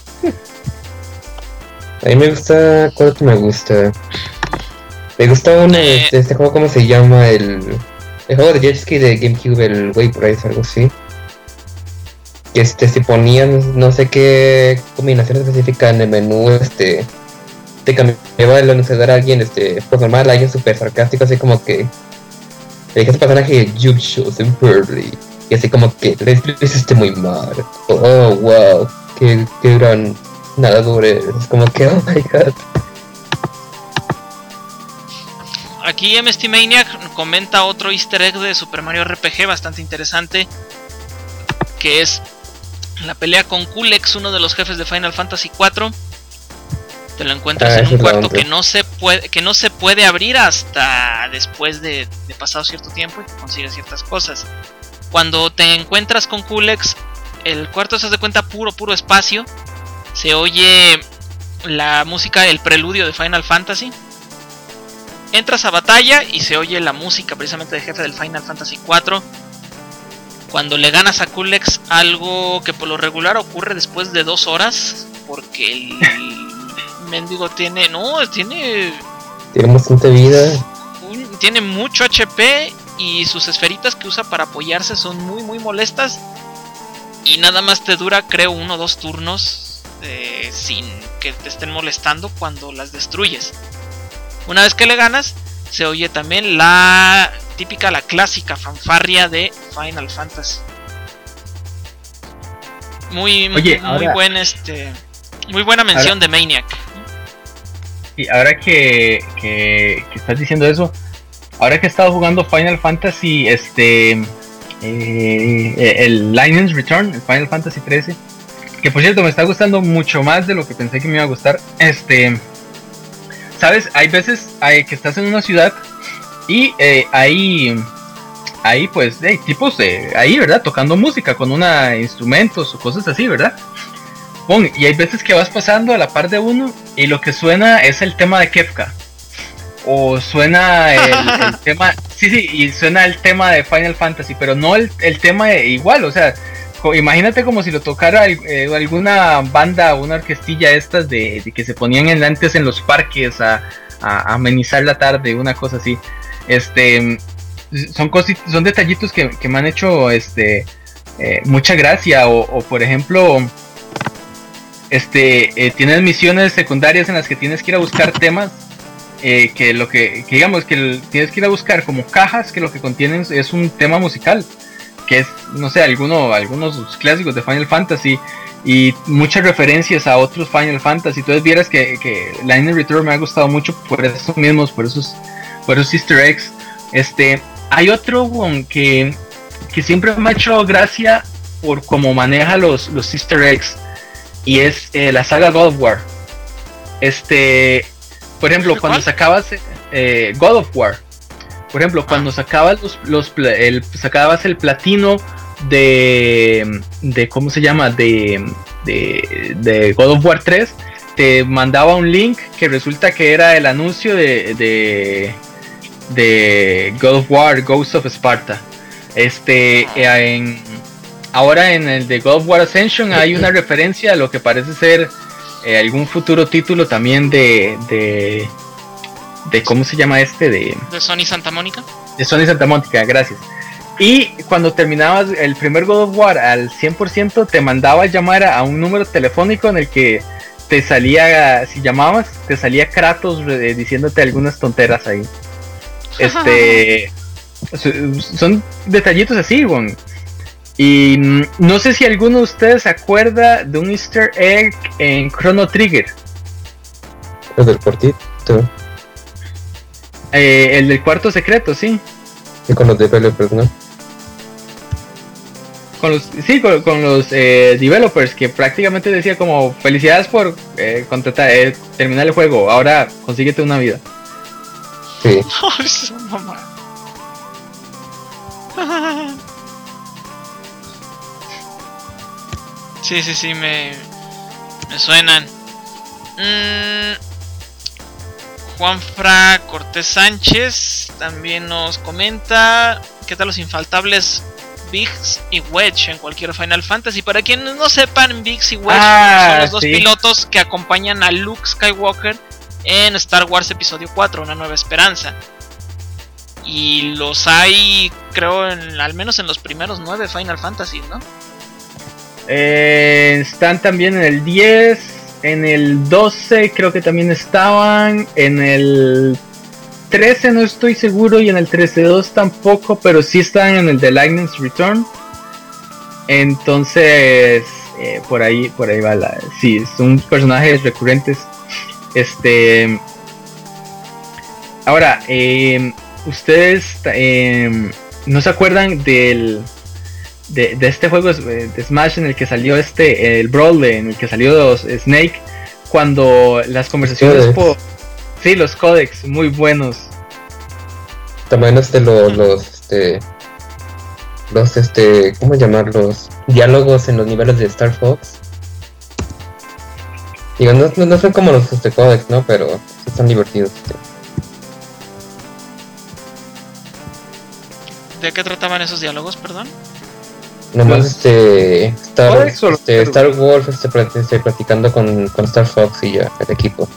A mí me gusta, ¿cuál que me gusta? Me gusta este juego, ¿cómo se llama? El juego de jet ski de GameCube, el Wave Race, algo así. Que si ponían no sé qué combinación específica en el menú, te cambiaba el anunciador a alguien, por normal, a alguien súper sarcástico, así como que le dije a ese personaje "You chosen poorly", y así como que le hiciste muy mal. Oh wow, qué gran nadador eres. Es como que oh my god. aquí MST Maniac comenta otro easter egg de Super Mario RPG bastante interesante, que es la pelea con Culex, uno de los jefes de Final Fantasy IV. Te lo encuentras en un cuarto que no se puede abrir hasta después de pasado cierto tiempo y que consigues ciertas cosas. Cuando te encuentras con Culex, el cuarto se hace de cuenta puro espacio. Se oye la música, el preludio de Final Fantasy. Entras a batalla y se oye la música precisamente del jefe del Final Fantasy IV. Cuando le ganas a Culex, algo que por lo regular ocurre después de 2 horas, porque el mendigo tiene bastante vida. Tiene mucho HP y sus esferitas que usa para apoyarse son muy molestas. Y nada más te dura, creo, 1 o 2 turnos sin que te estén molestando cuando las destruyes. Una vez que le ganas, se oye también la clásica fanfarria de Final Fantasy. Muy buena mención de Maniac. Y ahora que estás diciendo eso, ahora que he estado jugando Final Fantasy, el Lightning's Return, el Final Fantasy 13, que por cierto me está gustando mucho más de lo que pensé que me iba a gustar. Sabes, hay veces que estás en una ciudad y ahí pues hay tipos ahí, ¿verdad? Tocando música con instrumentos o cosas así, ¿verdad? Y hay veces que vas pasando a la par de uno y lo que suena es el tema de Kefka. O suena el tema... Sí, y suena el tema de Final Fantasy, pero no el tema igual, o sea... Imagínate como si lo tocara alguna banda o una orquestilla estas de que se ponían antes en los parques a amenizar la tarde, una cosa así. Son detallitos que me han hecho mucha gracia. O por ejemplo, tienes misiones secundarias en las que tienes que ir a buscar temas que digamos que tienes que ir a buscar como cajas que lo que contienen es un tema musical, que es, no sé, algunos clásicos de Final Fantasy y muchas referencias a otros Final Fantasy. Entonces vieras que Lightning Return me ha gustado mucho por esos mismos, por esos easter eggs. Hay otro que siempre me ha hecho gracia por cómo maneja los easter eggs, y es la saga God of War. Por ejemplo, cuando sacabas God of War, por ejemplo, cuando sacabas sacabas el platino de ¿cómo se llama? De God of War 3, te mandaba un link que resulta que era el anuncio de God of War Ghost of Sparta. Ahora en el de God of War Ascension hay una referencia a lo que parece ser algún futuro título también de ¿cómo se llama de Sony Santa Mónica? De Sony Santa Mónica, gracias. Y cuando terminabas el primer God of War al 100%, te mandaba a llamar a un número telefónico en el que te salía, si llamabas, te salía Kratos diciéndote algunas tonteras ahí. Son detallitos así, bueno. Y no sé si alguno de ustedes se acuerda de un easter egg en Chrono Trigger. El del cuartito. El del cuarto secreto, sí. Y con los developers, ¿no? Con los developers, que prácticamente decía como: felicidades por terminar el juego, ahora consíguete una vida. Sí. Sí, me suenan. Juanfra Cortés Sánchez también nos comenta: ¿qué tal los infaltables Biggs y Wedge en cualquier Final Fantasy? Para quienes no sepan, Biggs y Wedge son los dos pilotos que acompañan a Luke Skywalker en Star Wars Episodio 4, Una Nueva Esperanza. Y los hay, creo, al menos en los primeros 9 Final Fantasy, ¿no? Están también en el 10, en el 12 creo que también estaban, en el 13 no estoy seguro y en el 13-2 tampoco, pero sí están en el The Lightning's Return. Entonces por ahí va sí, son personajes recurrentes. Ahora, ustedes no se acuerdan de este juego de Smash en el que salió el Brawl, en el que salió Snake, cuando las conversaciones los códex muy buenos. También los ¿cómo llamarlos? Diálogos en los niveles de Star Fox. Digo, no son como los códex, ¿no? Pero sí están divertidos. ¿De qué trataban esos diálogos, perdón? Nomás Star Wolf platicando con Star Fox y ya, el equipo.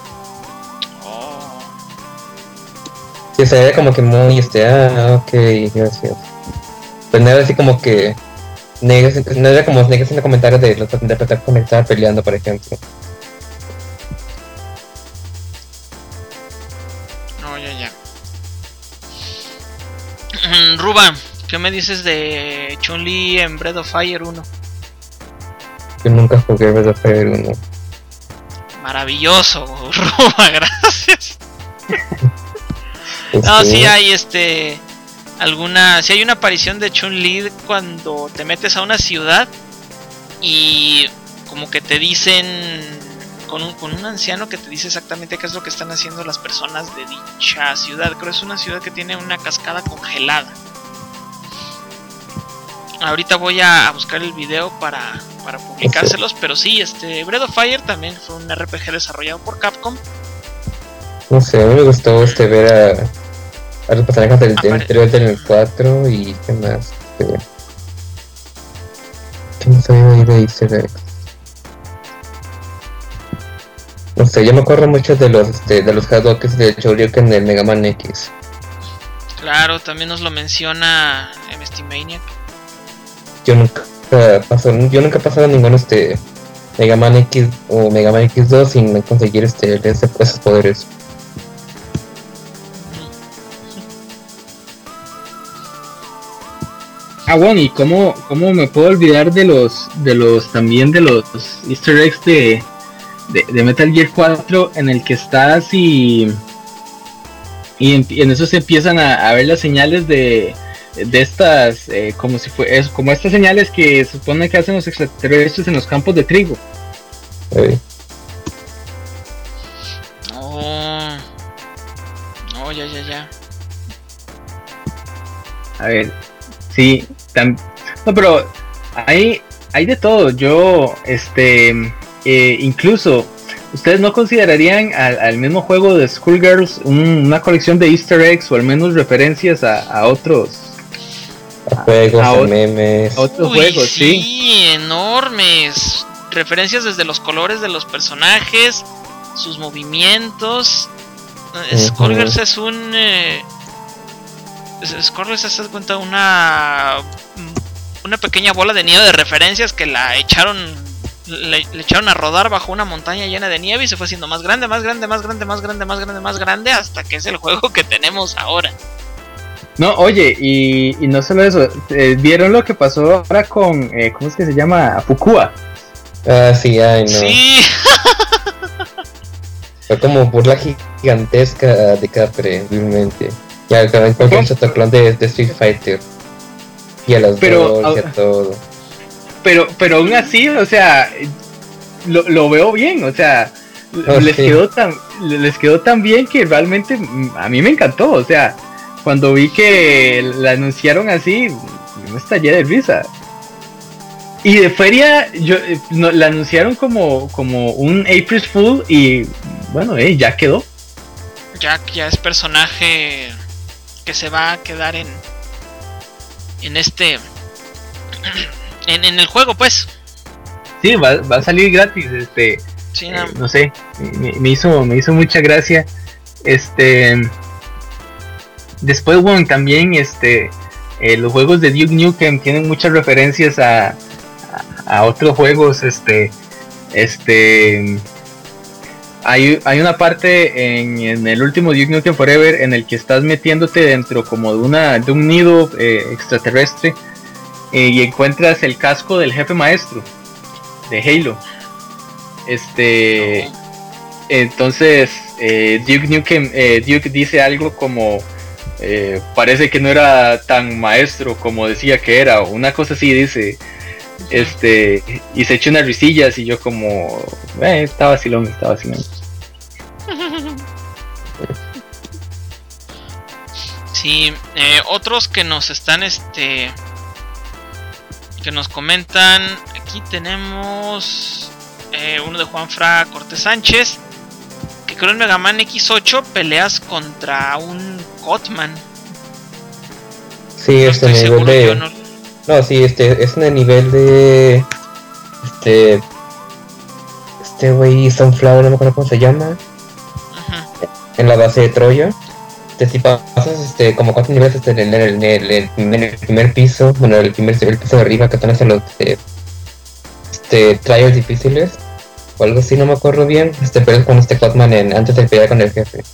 Sí, se ve como que muy ok, gracias. Pues no era así como que no era como negas en los comentarios de los interpretar como estaba peleando, por ejemplo. No, ya. Ruba, ¿qué me dices de Chun-Li en Breath of Fire 1? Yo nunca jugué Breath of Fire 1. Maravilloso, Ruba, gracias. No, sí hay sí hay una aparición de Chun-Li cuando te metes a una ciudad y como que te dicen con un anciano que te dice exactamente qué es lo que están haciendo las personas de dicha ciudad. Creo que es una ciudad que tiene una cascada congelada. Ahorita voy a buscar el video para publicárselos, pero sí, Breath of Fire también fue un RPG desarrollado por Capcom. No sé, a mí me gustó ver a los personajes del 3 del 4 y qué más. ¿Qué más había ahí de Easter eggs? No sé, yo me acuerdo mucho de los Hadokens de Shoryuken en el Mega Man X. Claro, también nos lo menciona Mestimaniac. Yo nunca he pasado ningún Mega Man X o Mega Man X2 sin conseguir esos poderes. Bueno, y cómo me puedo olvidar de los Easter eggs de Metal Gear 4 en el que estás y en eso se empiezan a ver las señales de estas como estas señales que se supone que hacen los extraterrestres en los campos de trigo. Ya. A ver, sí, no, pero hay de todo. Yo, incluso, ¿ustedes no considerarían al mismo juego de Skullgirls una colección de Easter eggs o al menos referencias a otros juegos, a memes? A otros juegos, sí, enormes. Referencias desde los colores de los personajes, sus movimientos. Skullgirls es Skullgirls se cuenta una pequeña bola de nieve de referencias que le echaron a rodar bajo una montaña llena de nieve y se fue haciendo más grande hasta que es el juego que tenemos ahora. No, oye, y no solo eso, ¿vieron lo que pasó ahora con, ¿cómo es que se llama? Fukua. Sí, ay, no. Sí. Fue como burla gigantesca de Capre, realmente. Ya acaban con el chotoclón de Street Fighter. Y a los dos y a todo. Pero aún así, o sea, lo veo bien, o sea, les quedó tan bien que realmente a mí me encantó, o sea, cuando vi que la anunciaron así, me estallé de risa. Y de feria, la anunciaron como un April Fool y bueno, ya quedó. Jack ya es personaje que se va a quedar en en el juego, pues. Sí, va a salir gratis, sí, no sé, me hizo mucha gracia. Después, bueno, también los juegos de Duke Nukem tienen muchas referencias a otros juegos. Hay una parte en el último Duke Nukem Forever en el que estás metiéndote dentro como de un nido extraterrestre y encuentras el casco del jefe maestro de Halo. Entonces Duke dice algo como parece que no era tan maestro como decía que era, o una cosa así dice, y se echó unas risillas y yo como está vacilón. Sí, otros que nos están que nos comentan, aquí tenemos uno de Juanfra Cortés Sánchez, que creo en Mega Man X8 peleas contra un Cotman. Sí, No es estoy el nivel seguro, de... yo no. No, sí, es en el nivel de... güey, Sunflower, no me acuerdo cómo se llama. Ujú. En la base de Troya. Si pasas como 4 niveles en el primer piso, bueno, el piso de arriba, que están hacia los trials difíciles, o algo así, no me acuerdo bien, pero con Cotman antes de pelear con el jefe.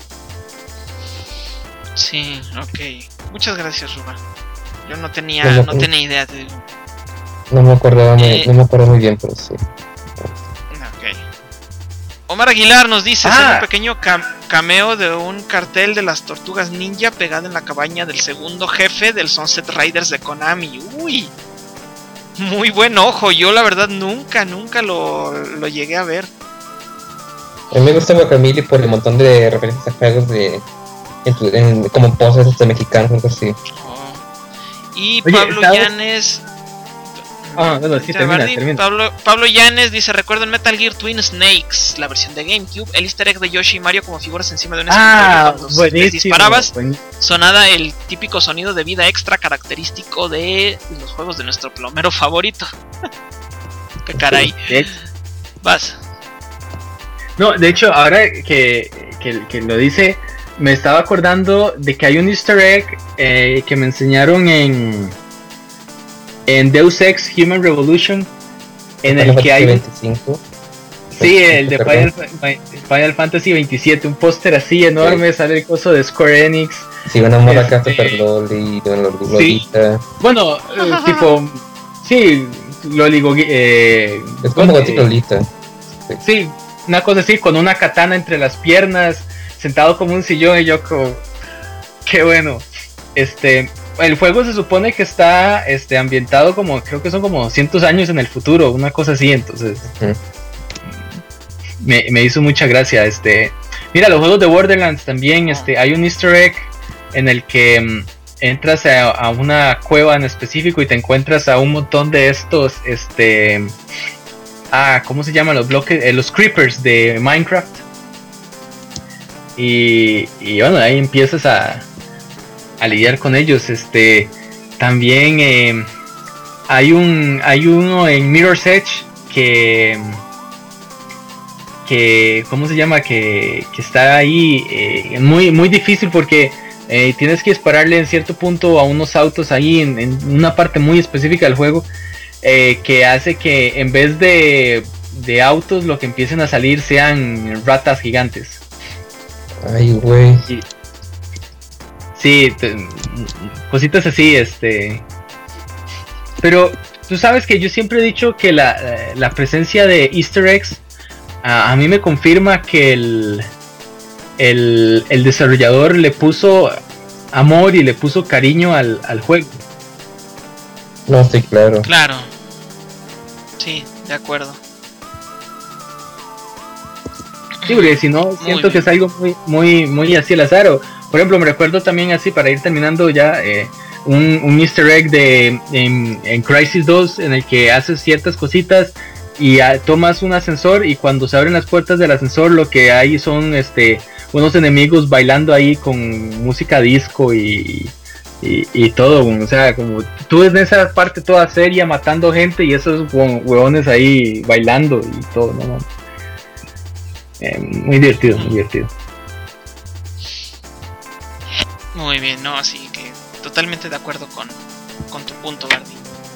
Sí, ok. Muchas gracias, Ruba. Yo no tenía idea, te digo. No me acuerdo muy bien, pero sí. Ok. Omar Aguilar nos dice, es un pequeño cameo de un cartel de las Tortugas Ninja pegado en la cabaña del segundo jefe del Sunset Riders de Konami. Uy, muy buen ojo. Yo la verdad nunca lo llegué a ver. A mí me gusta Guacamole por el montón de referencias a juegos como poses mexicanos, algo así. Y Oye, Pablo Llanes... sí, termina. Pablo Llanes dice, recuerdo en Metal Gear Twin Snakes, la versión de GameCube, el easter egg de Yoshi y Mario como figuras encima de un escritorio. Cuando les disparabas, sonaba el típico sonido de vida extra característico de los juegos de nuestro plomero favorito. Qué caray. Vas. No, de hecho, ahora que lo dice, me estaba acordando de que hay un easter egg que me enseñaron en Deus Ex Human Revolution, en el que hay 25. Sí, el de Final Fantasy 27, un póster así enorme, sale el coso de Square Enix. Sí, una morra acá super loli, lolita. Bueno, tipo, sí, loli, es como gotita lolita. Sí, una cosa así, con una katana entre las piernas, sentado como un sillón, y yo como, qué bueno. El juego se supone que está ambientado como, creo que son como 200 años en el futuro, una cosa así, entonces me hizo mucha gracia. Mira, los juegos de Borderlands también, hay un easter egg en el que entras a una cueva en específico y te encuentras a un montón de estos, ¿cómo se llaman los bloques? Los creepers de Minecraft. Y bueno, ahí empiezas a lidiar con ellos. También hay uno en Mirror's Edge que ¿cómo se llama? Que está ahí muy, muy difícil porque tienes que dispararle en cierto punto a unos autos ahí en una parte muy específica del juego, que hace que en vez de autos lo que empiecen a salir sean ratas gigantes. Ay, güey. Sí, cositas así, Pero tú sabes que yo siempre he dicho que la presencia de easter eggs a mí me confirma que el desarrollador le puso amor y le puso cariño al juego. No, sí, claro. Claro. Sí, de acuerdo. Sí, porque si no, siento que es algo muy, muy, muy así al azar. Por ejemplo, me recuerdo también así, para ir terminando ya, un easter egg en Crysis 2 en el que haces ciertas cositas y tomas un ascensor, y cuando se abren las puertas del ascensor lo que hay son unos enemigos bailando ahí con música disco y todo, o sea, como tú ves en esa parte toda seria matando gente y esos huevones ahí bailando y todo, ¿no? Muy divertido, muy divertido. Muy bien, no, así que totalmente de acuerdo con tu punto, Barney.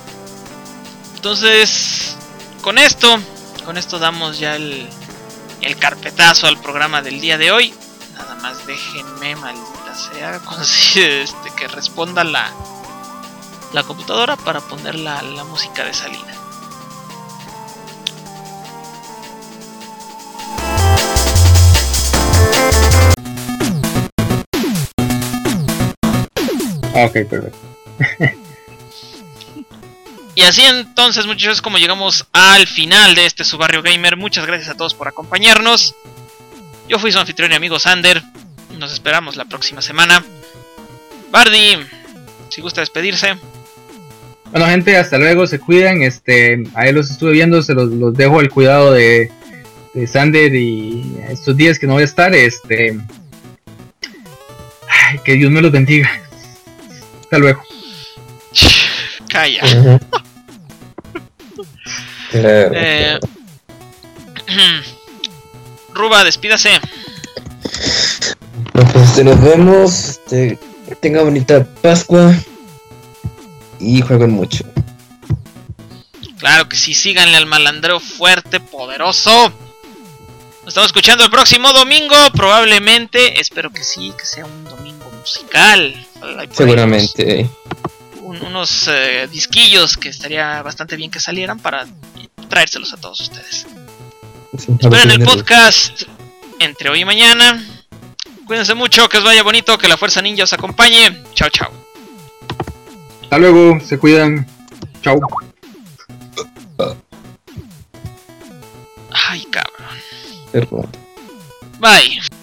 Entonces, con esto damos ya el carpetazo al programa del día de hoy. Nada más déjenme, maldita sea, que responda la computadora para poner la música de salida. Ok, perfecto. Y así entonces, muchachos, como llegamos al final de este Su Barrio Gamer. Muchas gracias a todos por acompañarnos. Yo fui su anfitrión y amigo Sander. Nos esperamos la próxima semana. Bardi, si gusta despedirse. Bueno, gente, hasta luego, se cuidan. Ahí los estuve viendo, se los dejo al cuidado de Sander y estos días que no voy a estar. Ay, que Dios me los bendiga. Hasta luego. Calla. Ruba, despídase. Pues nos vemos. Tenga bonita Pascua. Y jueguen mucho. Claro que sí, síganle al malandreo fuerte, poderoso. Nos estamos escuchando el próximo domingo, probablemente. Espero que sí, que sea un domingo musical. Seguramente. Unos disquillos que estaría bastante bien que salieran para traérselos a todos ustedes. Sí, esperen el podcast entre hoy y mañana. Cuídense mucho, que os vaya bonito, que la fuerza ninja os acompañe. Chao, chao. Hasta luego, se cuidan. Chao. Ay, cabrón. Perdón. Bye.